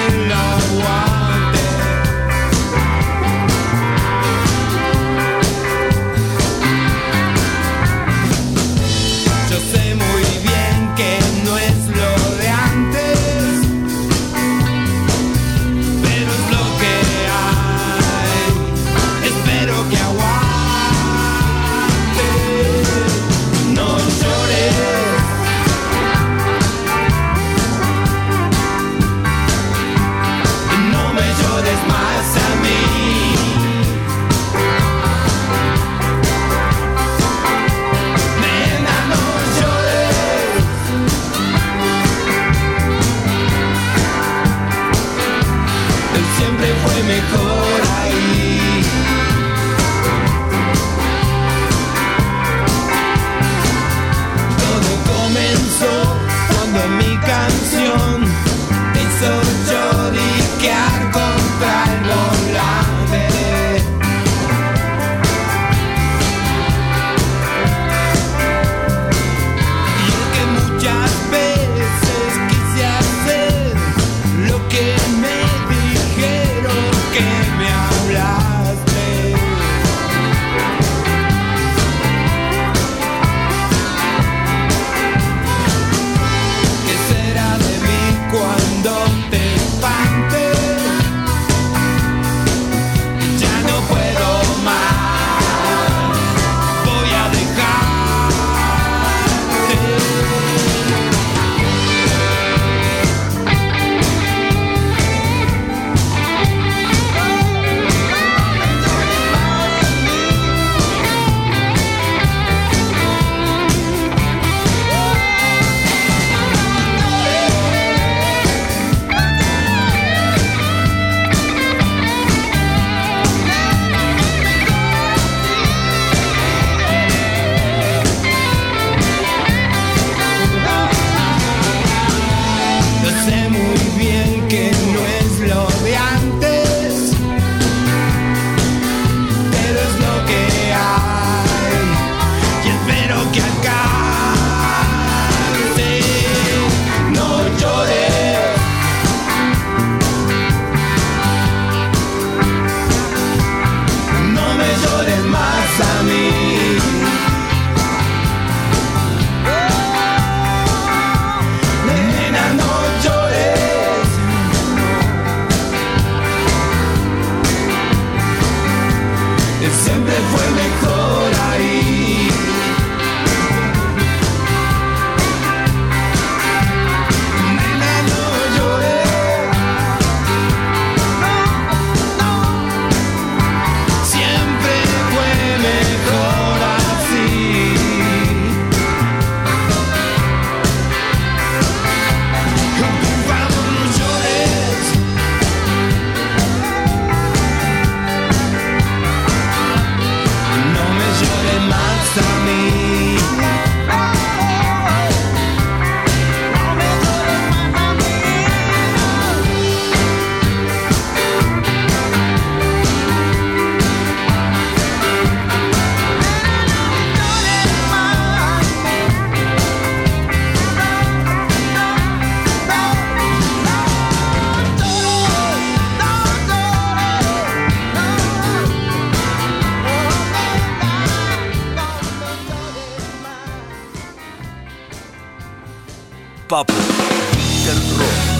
Papo, Mister Rock.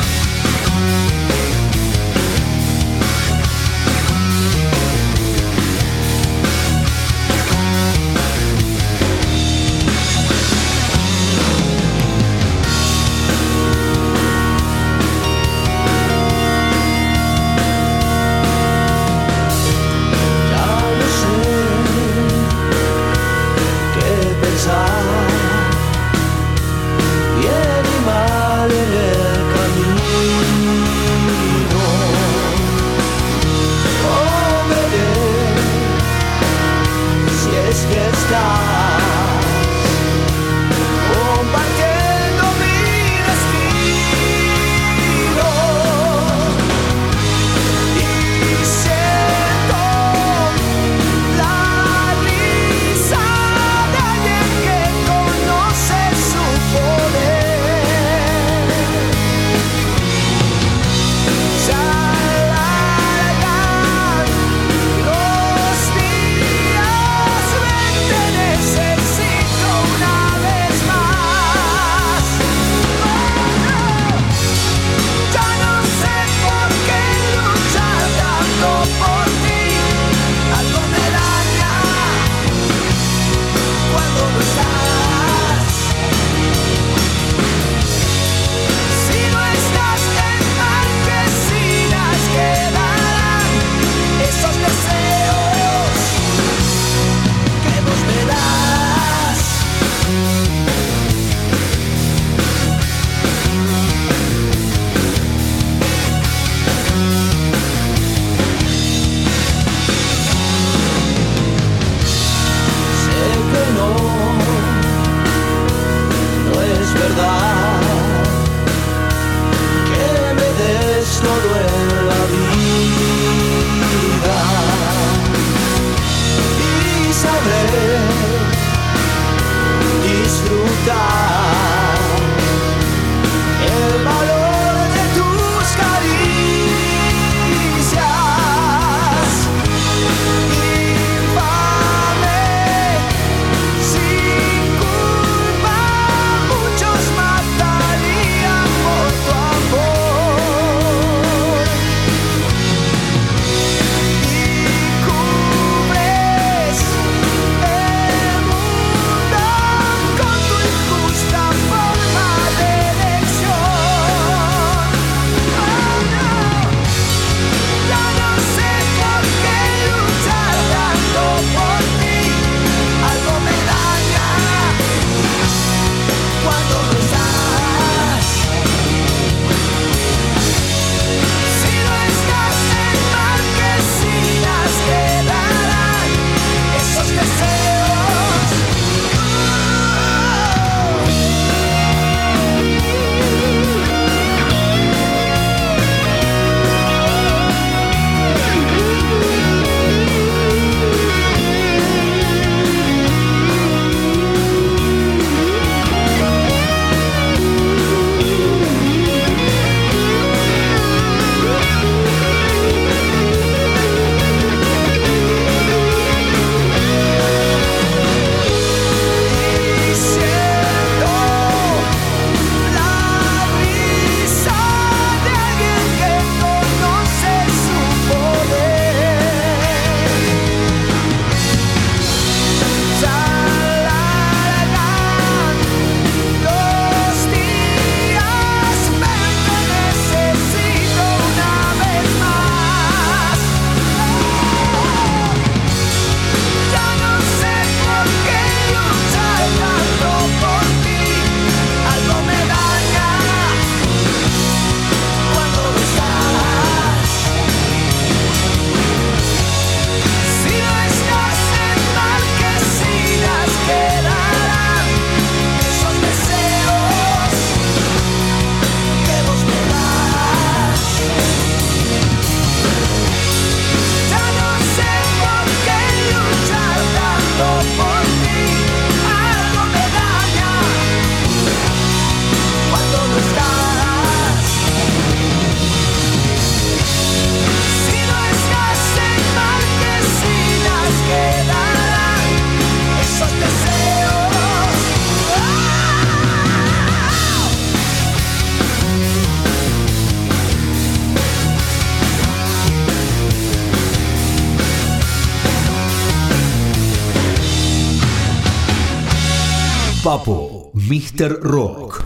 Bien y mal. Papo, míster Rock.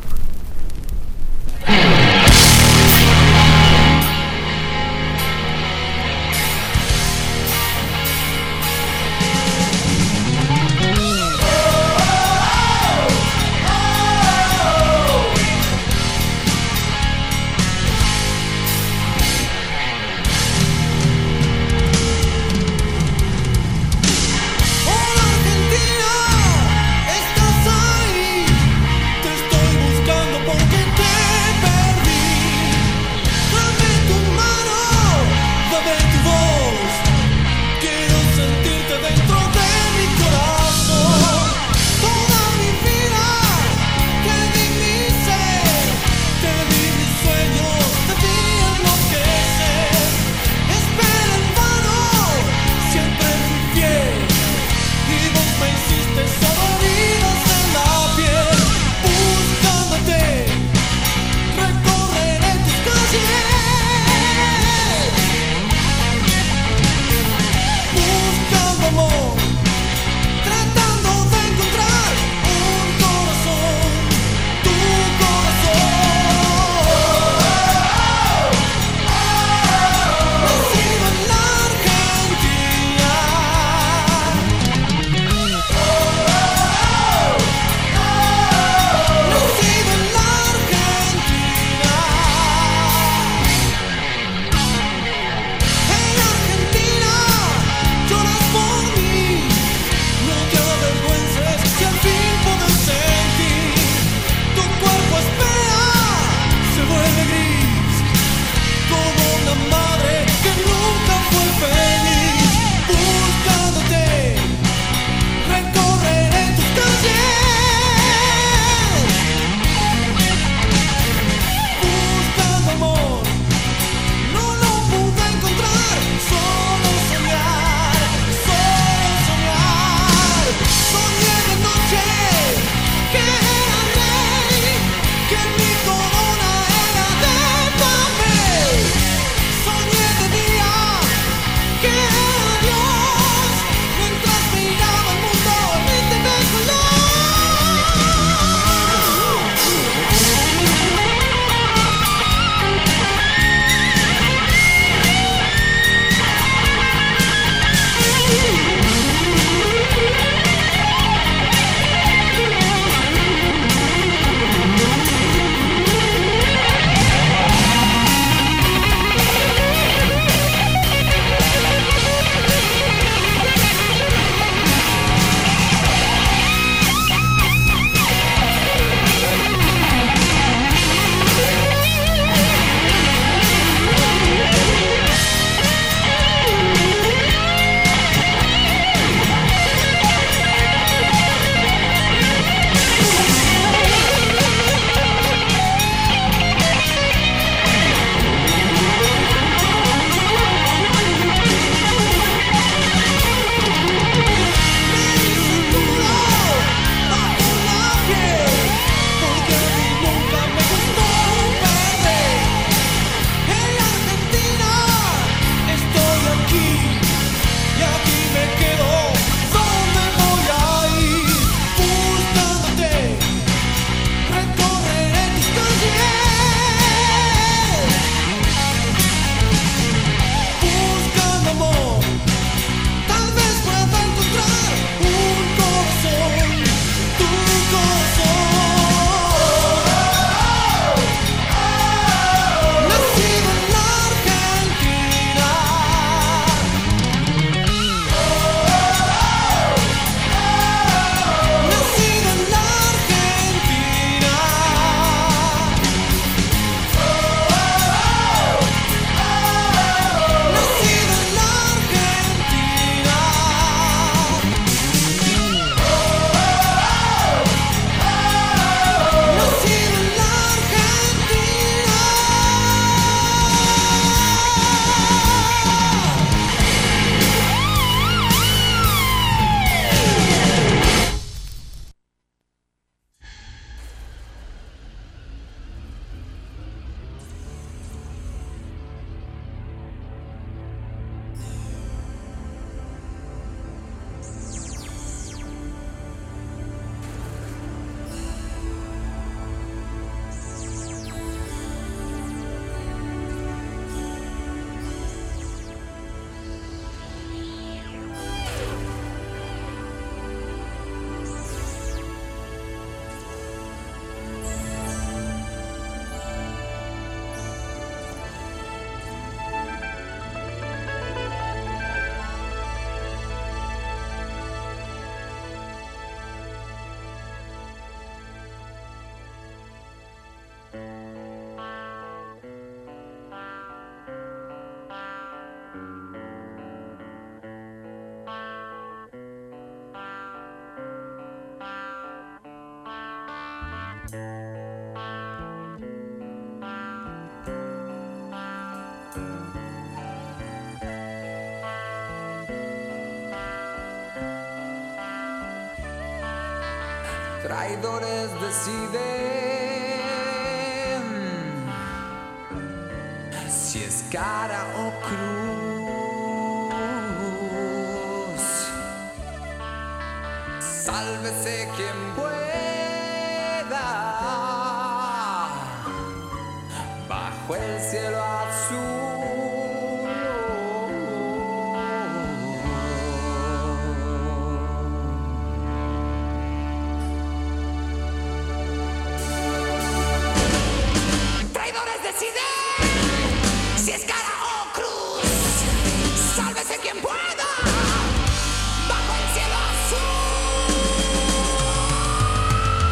Estás ahí, te estoy buscando. Traidores deciden si es cara o cruz. Sálvese quien pueda bajo el cielo azul. Si es cara o cruz, sálvese quien pueda, bajo el cielo azul.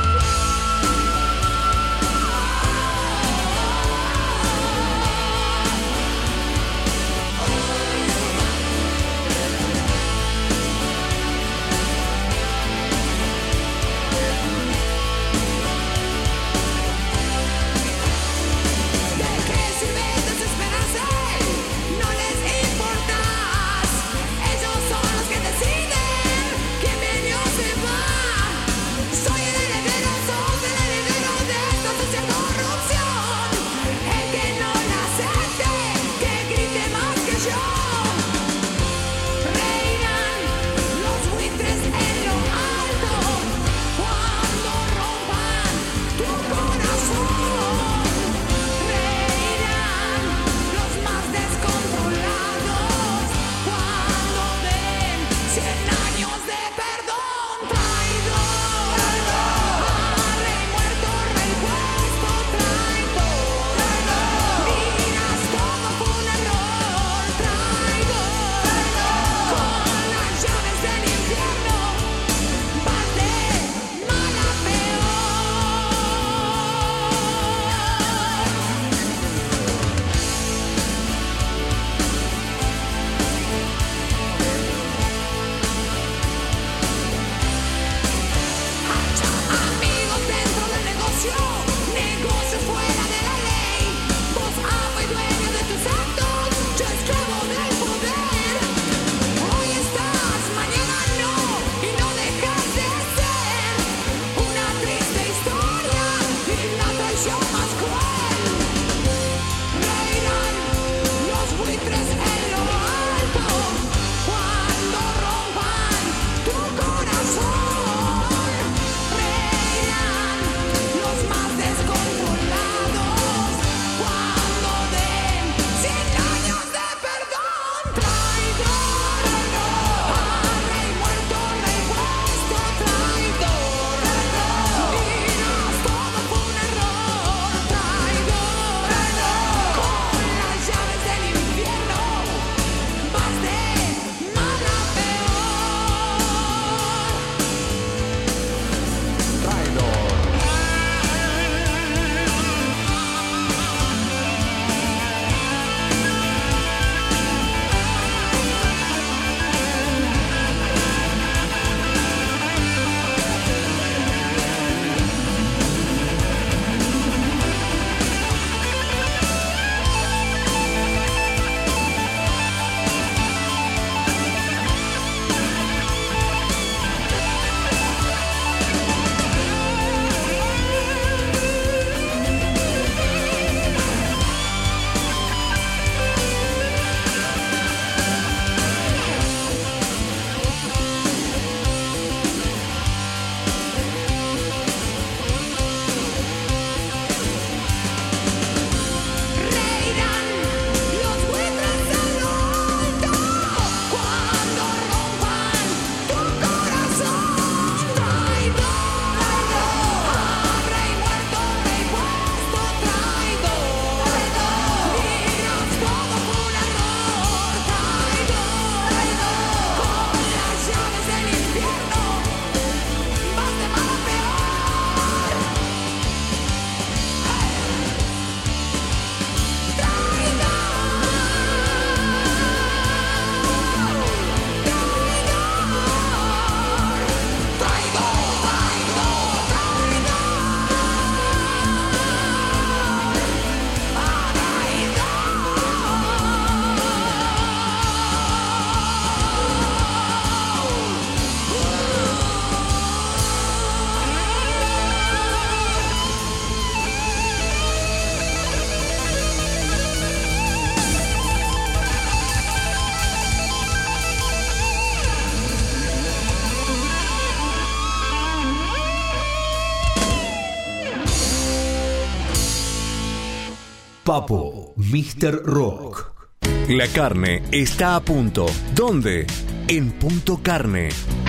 Papo, míster Rock. La carne está a punto. ¿Dónde? En Punto Carne.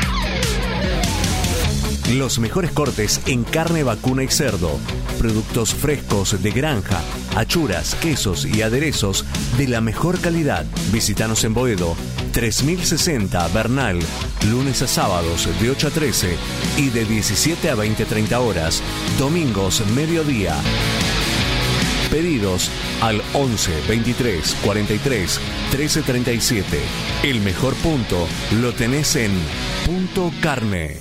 Los mejores cortes en carne vacuna y cerdo. Productos frescos de granja, achuras, quesos y aderezos de la mejor calidad. Visítanos en Boedo, tres mil sesenta Bernal, lunes a sábados de ocho a trece y de diecisiete a veinte treinta horas, domingos mediodía. Pedidos al once veintitrés cuarenta y tres trece treinta y siete. El mejor punto lo tenés en Punto Carne.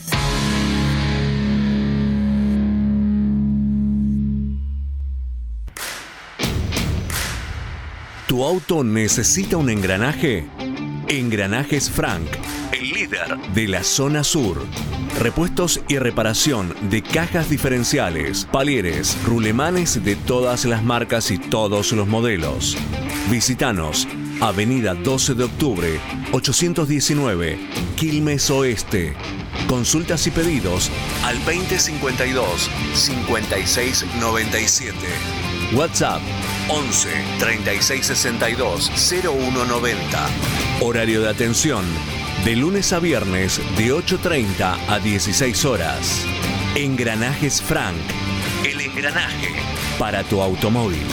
¿Tu auto necesita un engranaje? Engranajes Frank, el líder de la zona sur. Repuestos y reparación de cajas diferenciales, palieres, rulemanes de todas las marcas y todos los modelos. Visítanos, Avenida doce de octubre, ochocientos diecinueve, Quilmes Oeste. Consultas y pedidos al veinte cincuenta y dos cincuenta y seis noventa y siete. WhatsApp once treinta y seis sesenta y dos cero uno noventa. Horario de atención de lunes a viernes de ocho treinta a dieciséis horas. Engranajes Frank, el engranaje para tu automóvil.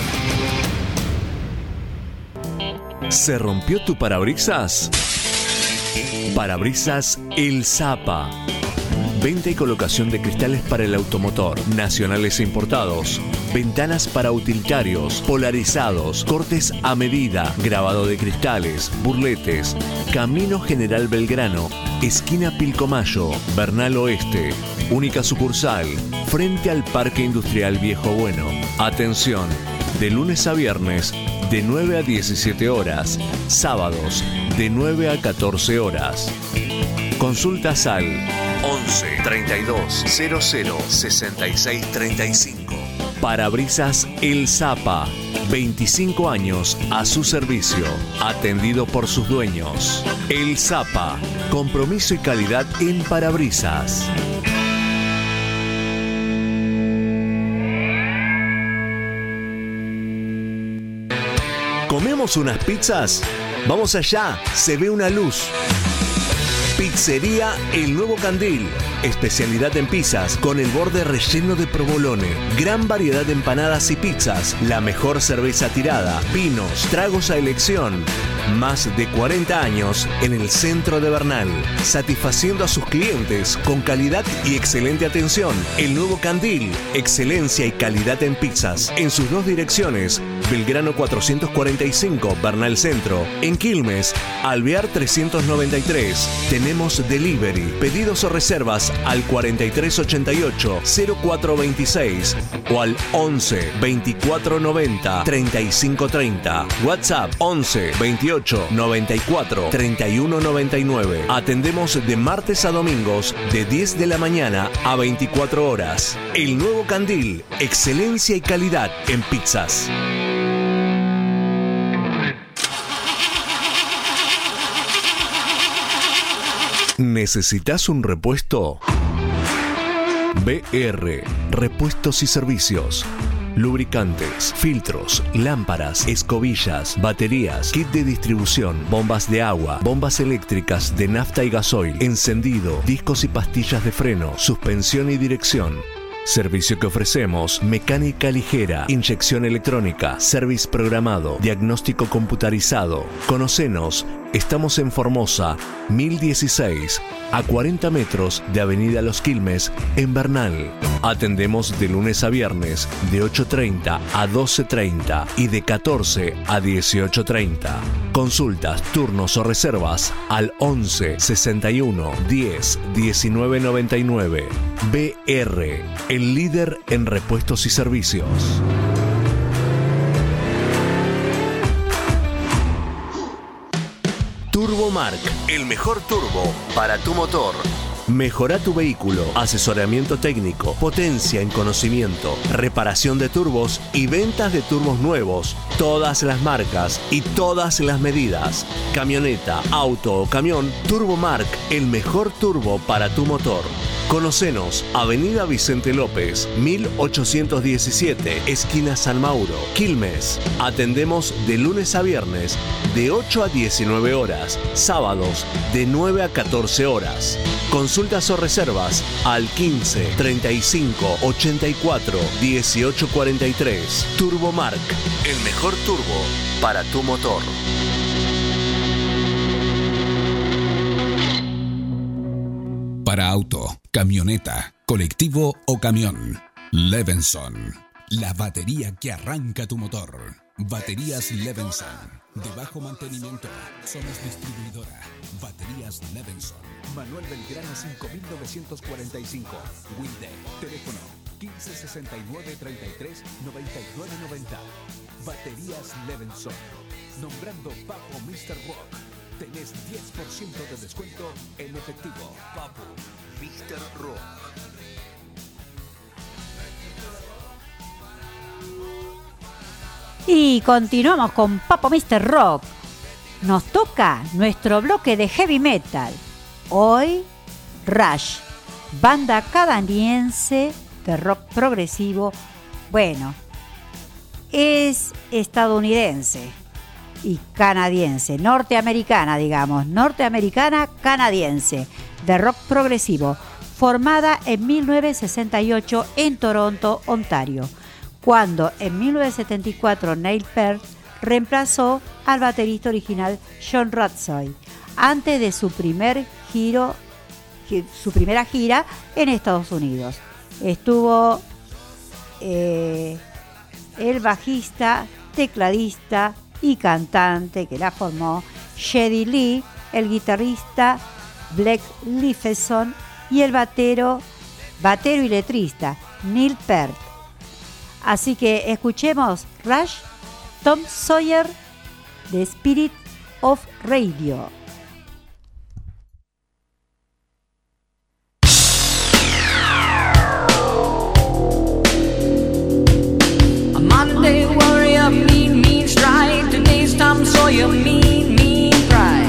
¿Se rompió tu parabrisas? Parabrisas El Zapa. Venta y colocación de cristales para el automotor, nacionales e importados. Ventanas para utilitarios, polarizados, cortes a medida, grabado de cristales, burletes. Camino General Belgrano, esquina Pilcomayo, Bernal Oeste. Única sucursal, frente al Parque Industrial Viejo Bueno. Atención, de lunes a viernes, de nueve a diecisiete horas. Sábados, de nueve a catorce horas. Consultas al once treinta y dos cero cero sesenta y seis treinta y cinco. Parabrisas El Zapa, veinticinco años a su servicio, atendido por sus dueños. El Zapa, compromiso y calidad en parabrisas. ¿Comemos unas pizzas? Vamos allá, se ve una luz. Pizzería El Nuevo Candil. Especialidad en pizzas con el borde relleno de provolone. Gran variedad de empanadas y pizzas. La mejor cerveza tirada. Vinos, tragos a elección. Más de cuarenta años en el centro de Bernal. Satisfaciendo a sus clientes con calidad y excelente atención. El Nuevo Candil. Excelencia y calidad en pizzas. En sus dos direcciones. Belgrano cuatrocientos cuarenta y cinco, Bernal Centro. En Quilmes, Alvear trescientos noventa y tres. Tenemos delivery. Pedidos o reservas al cuarenta y tres ochenta y ocho cero cuatro veintiséis o al once veinticuatro noventa treinta y cinco treinta. WhatsApp once veintiocho noventa y cuatro treinta y uno noventa y nueve. Atendemos de martes a domingos de diez de la mañana a veinticuatro horas. El Nuevo Candil, excelencia y calidad en pizzas. ¿Necesitas un repuesto? B R, repuestos y servicios. Lubricantes, filtros, lámparas, escobillas, baterías, kit de distribución, bombas de agua, bombas eléctricas de nafta y gasoil, encendido, discos y pastillas de freno, suspensión y dirección. Servicio que ofrecemos: mecánica ligera, inyección electrónica, service programado, diagnóstico computarizado. Conocenos, estamos en Formosa, mil dieciséis, a cuarenta metros de Avenida Los Quilmes, en Bernal. Atendemos de lunes a viernes, de ocho treinta a doce treinta y de catorce a dieciocho treinta. Consultas, turnos o reservas al once sesenta y uno diez diecinueve noventa y nueve. B R, el líder en repuestos y servicios. Turbomark, el mejor turbo para tu motor. Mejora tu vehículo, asesoramiento técnico, potencia en conocimiento, reparación de turbos y ventas de turbos nuevos, todas las marcas y todas las medidas. Camioneta, auto o camión, Turbomark, el mejor turbo para tu motor. Conocenos, Avenida Vicente López, mil ochocientos diecisiete, esquina San Mauro, Quilmes. Atendemos de lunes a viernes, de ocho a diecinueve horas, sábados de nueve a catorce horas. Consultas o reservas al quince, treinta y cinco, ochenta y cuatro, dieciocho cuarenta y tres. Turbomark, el mejor turbo para tu motor. Para auto, camioneta, colectivo o camión. Levenson, la batería que arranca tu motor. Baterías Levenson, de bajo mantenimiento. Somos distribuidora. Baterías Levenson. Manuel Belgrano cinco mil novecientos cuarenta y cinco. Wilde, teléfono quince sesenta y nueve treinta y tres noventa y nueve noventa. Baterías Levenson. Nombrando Papo mister Rock, tenés diez por ciento de descuento en efectivo. Papo mister Rock. Y continuamos con Papo mister Rock. Nos toca nuestro bloque de heavy metal. Hoy, Rush, banda canadiense de rock progresivo. Bueno, es estadounidense y canadiense, norteamericana, digamos, norteamericana canadiense, de rock progresivo, formada en mil novecientos sesenta y ocho en Toronto, Ontario, cuando en mil novecientos setenta y cuatro Neil Peart reemplazó al baterista original John Rutherford antes de su primer giro, su primera gira en Estados Unidos. Estuvo eh, el bajista, tecladista y cantante que la formó, Geddy Lee, el guitarrista Blake Levinson y el batero, batero y letrista Neil Peart. Así que escuchemos Rush, Tom Sawyer, The Spirit of Radio. A Monday warrior, mean, mean strike. Today's Tom Sawyer, mean, mean pride.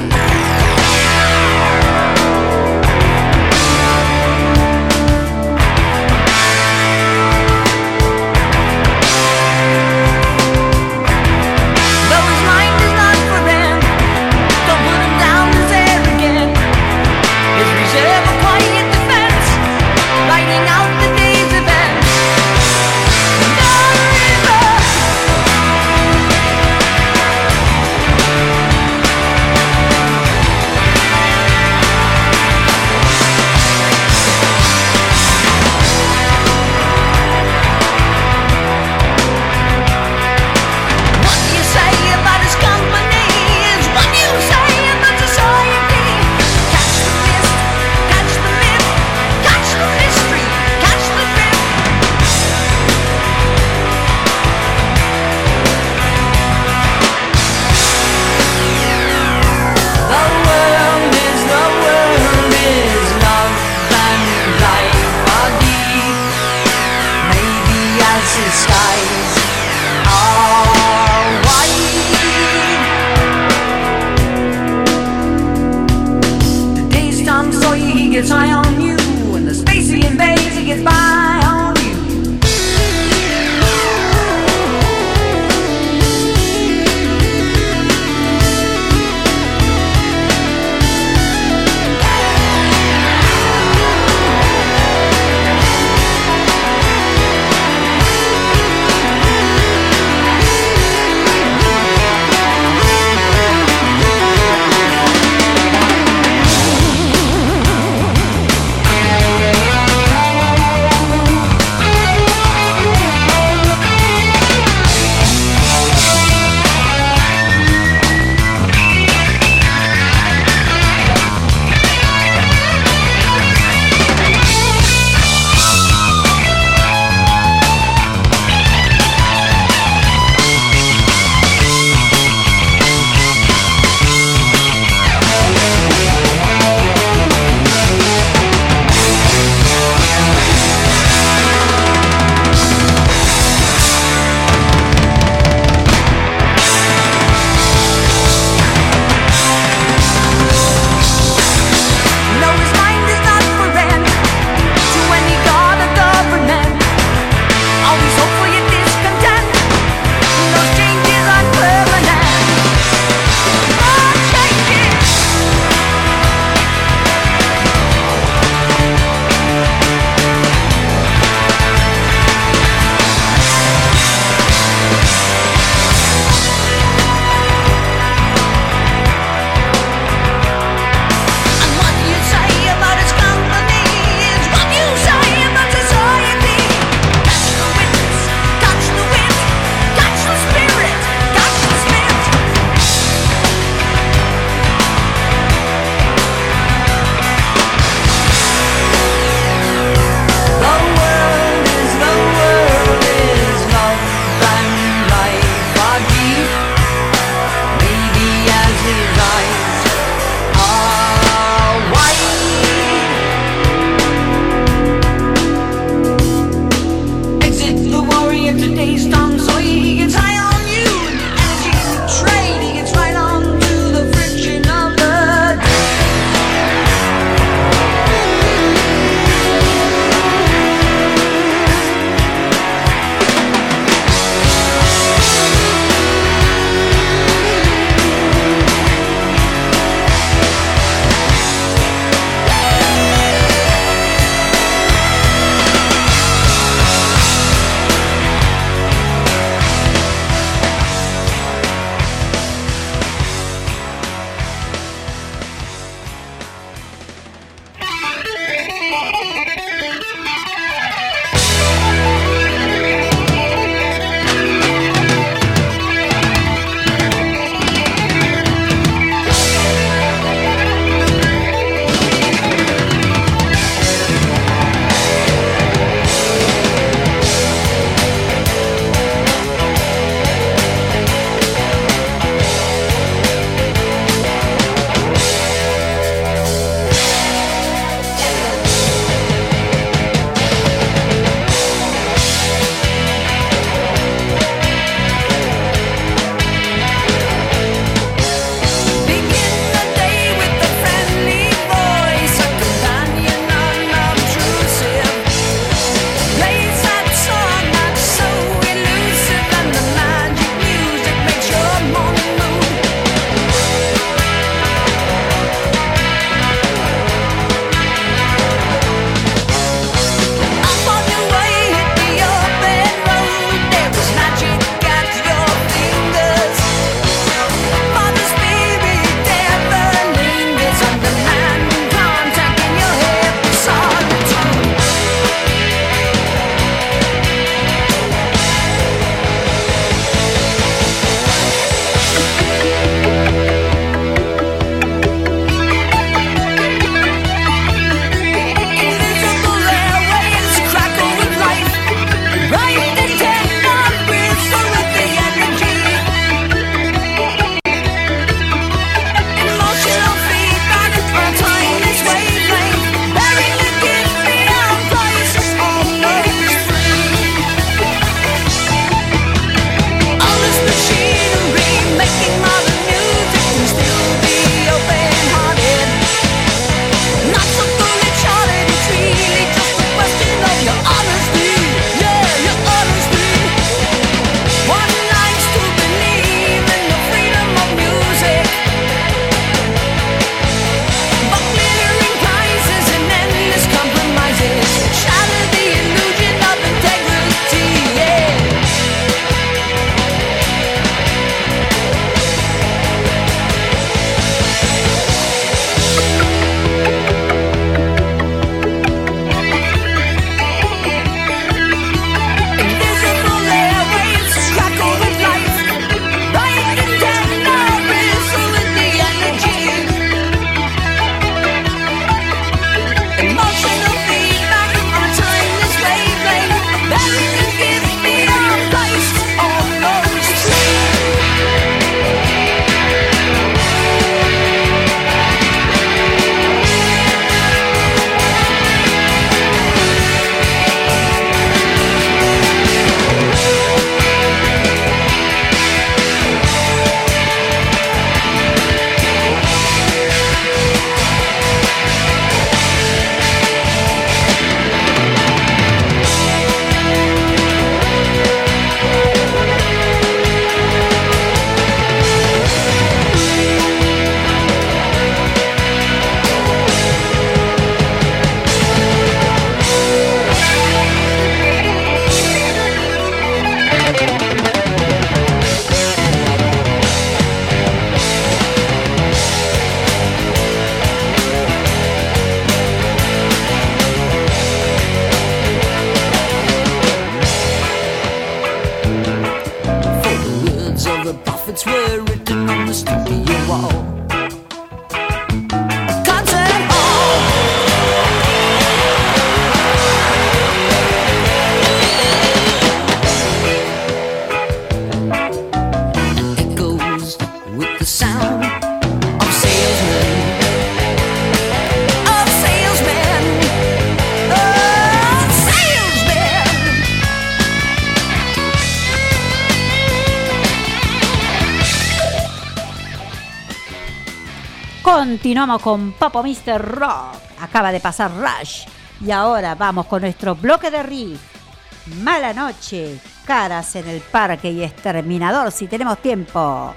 Continuamos con Papo mister Rock. Acaba de pasar Rush. Y ahora vamos con nuestro bloque de riff. Mala noche, Caras en el parque y Exterminador si tenemos tiempo.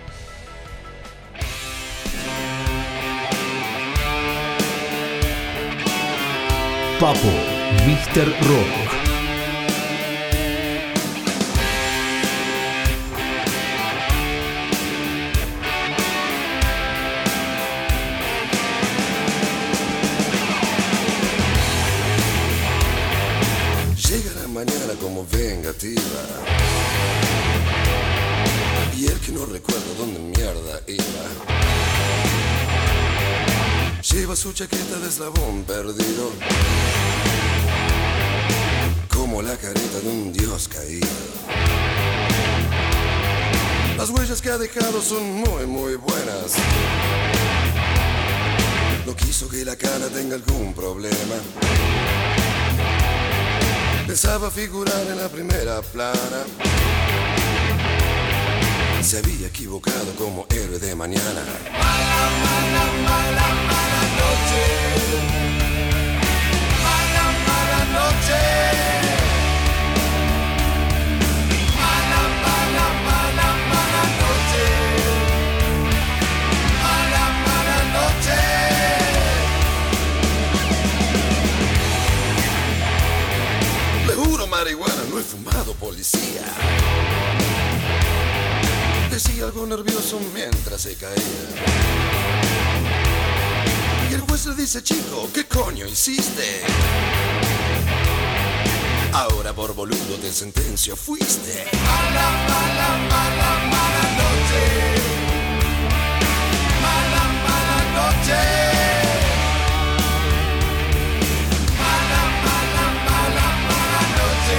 Papo mister Rock. colectiva. Y el que no recuerda dónde mierda iba, lleva su chaqueta de eslabón perdido, como la careta de un dios caído. Las huellas que ha dejado son muy muy buenas. No quiso que la cara tenga algún problema. Pensaba figurar en la primera plana. Se había equivocado como héroe de mañana. Mala, mala, mala, mala noche. Mala, mala noche. Mala, mala, mala, mala noche. Mala, mala noche. Le juro, marihuana, no he fumado, policía. Decía algo nervioso mientras se caía. Y el juez le dice, chico, ¿qué coño hiciste? Ahora por boludo de sentencio fuiste. Mala, mala, mala, mala noche. Mala, mala noche. Mala, mala, mala, mala noche.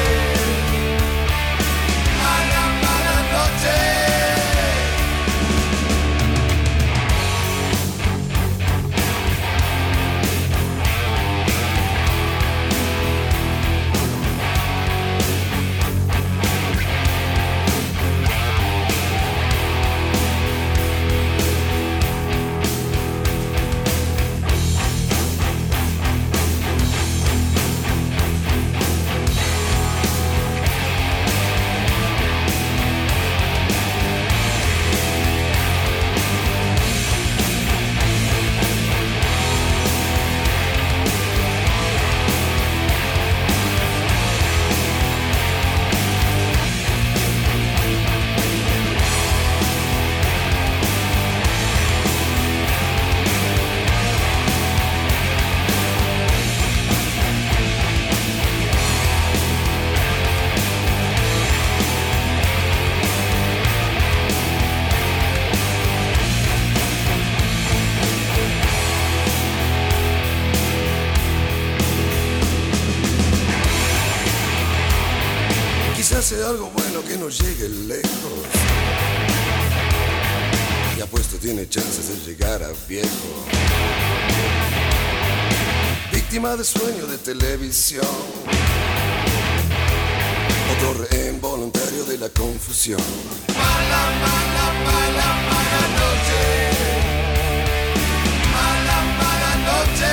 Mala, mala noche. Hace algo bueno que no llegue lejos. Y apuesto tiene chances de llegar a viejo. Víctima de sueño de televisión. Otro rehén voluntario de la confusión. Mala, mala, mala, mala noche. Mala, mala noche.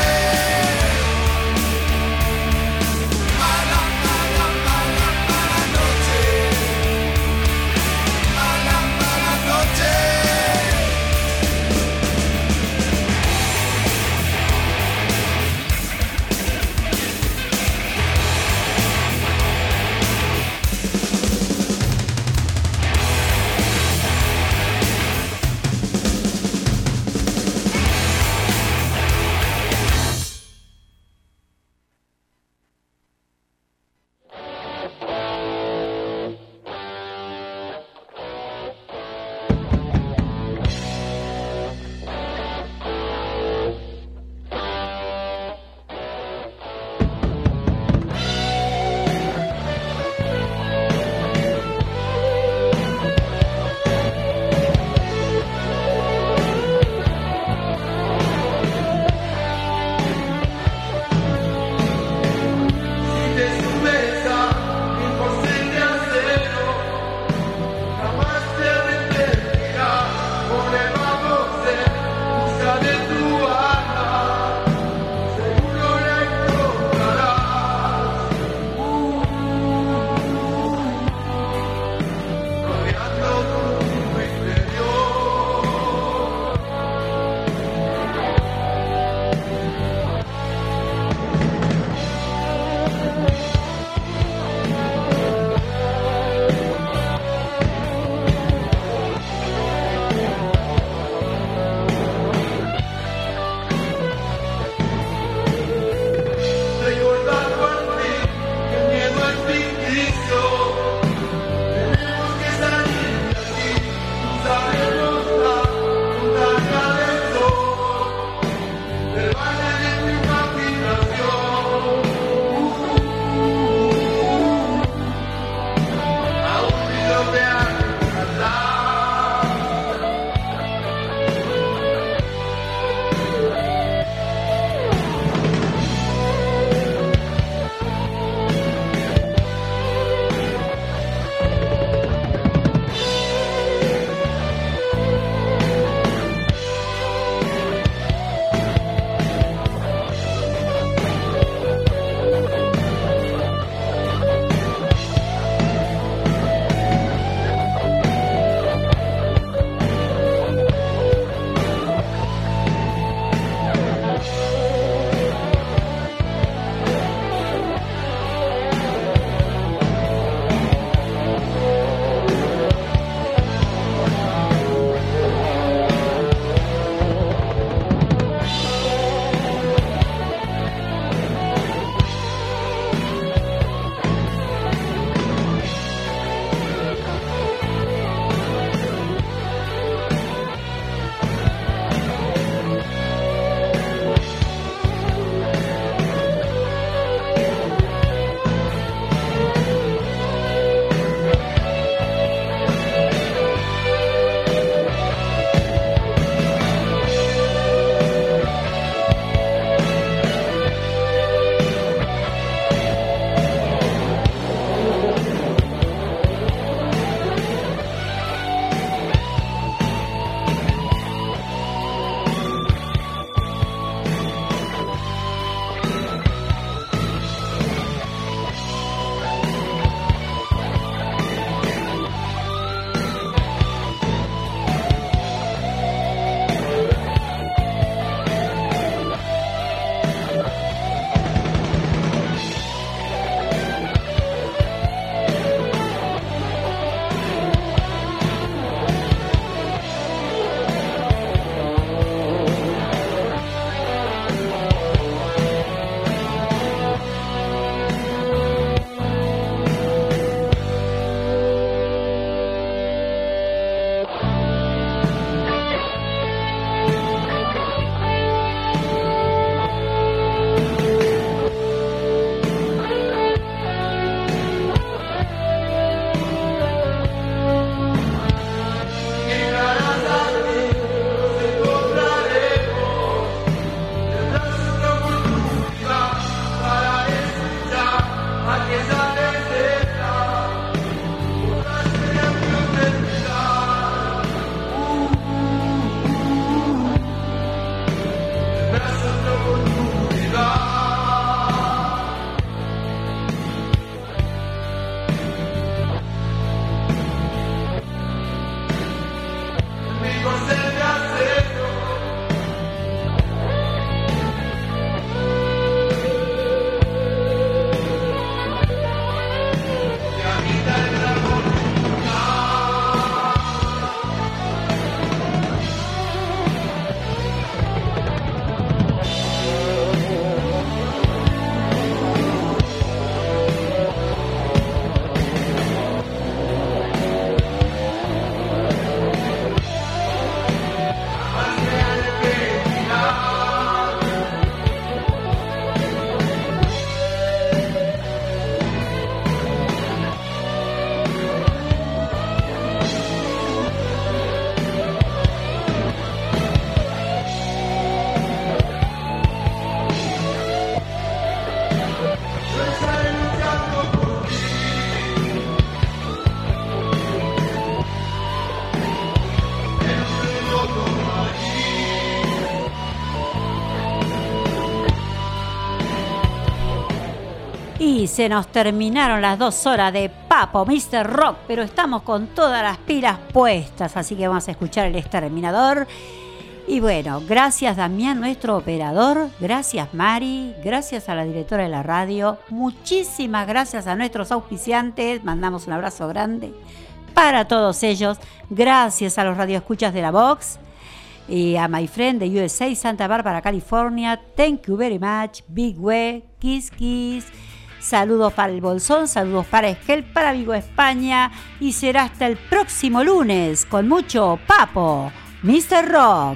Y se nos terminaron las dos horas de Papo, mister Rock, pero estamos con todas las pilas puestas, así que vamos a escuchar El Exterminador. Y bueno, gracias Damián, nuestro operador, gracias Mari, gracias a la directora de la radio, muchísimas gracias a nuestros auspiciantes, mandamos un abrazo grande para todos ellos, gracias a los radioescuchas de la Vox, y a my friend de U S A, Santa Bárbara, California, thank you very much, Big Way, Kiss Kiss. Saludos para el Bolsón, saludos para Esquel, para Vigo, España. Y será hasta el próximo lunes con mucho Papo, mister Rock.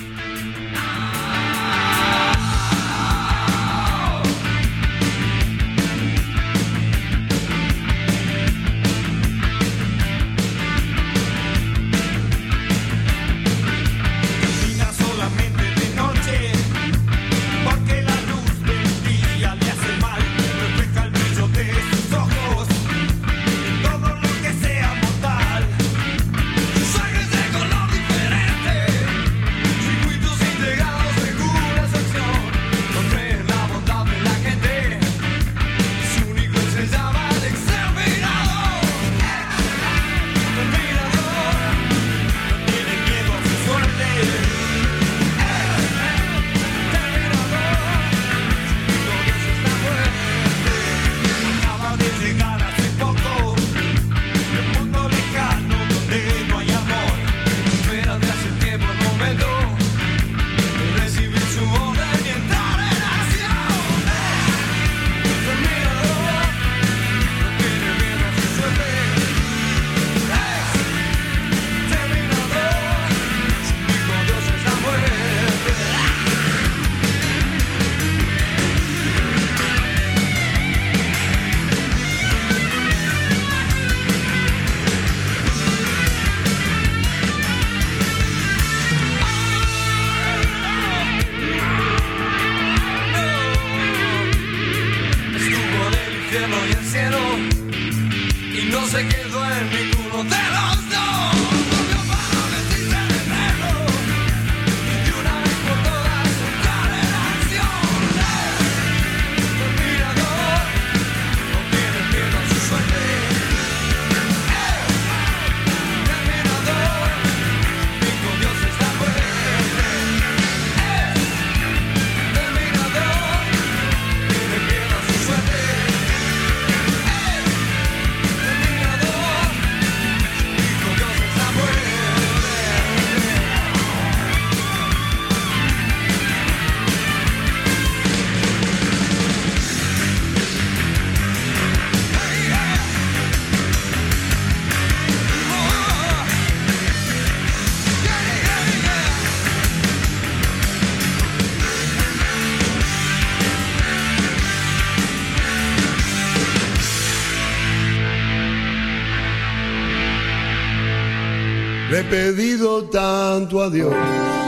Le he pedido tanto a Dios,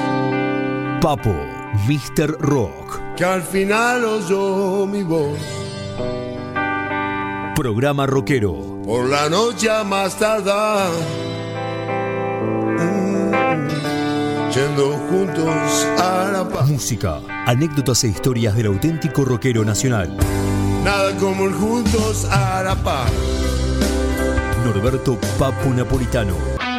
Papo, mister Rock, que al final oyó mi voz. Programa rockero. Por la noche a más tardar, mm, yendo juntos a la paz. Música, anécdotas e historias del auténtico rockero nacional. Nada como el juntos a la paz. Norberto Papo Napolitano.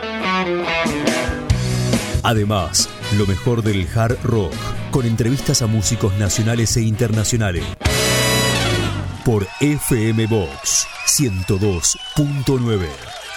Además, lo mejor del hard rock, con entrevistas a músicos nacionales e internacionales. Por F M Vox ciento dos punto nueve.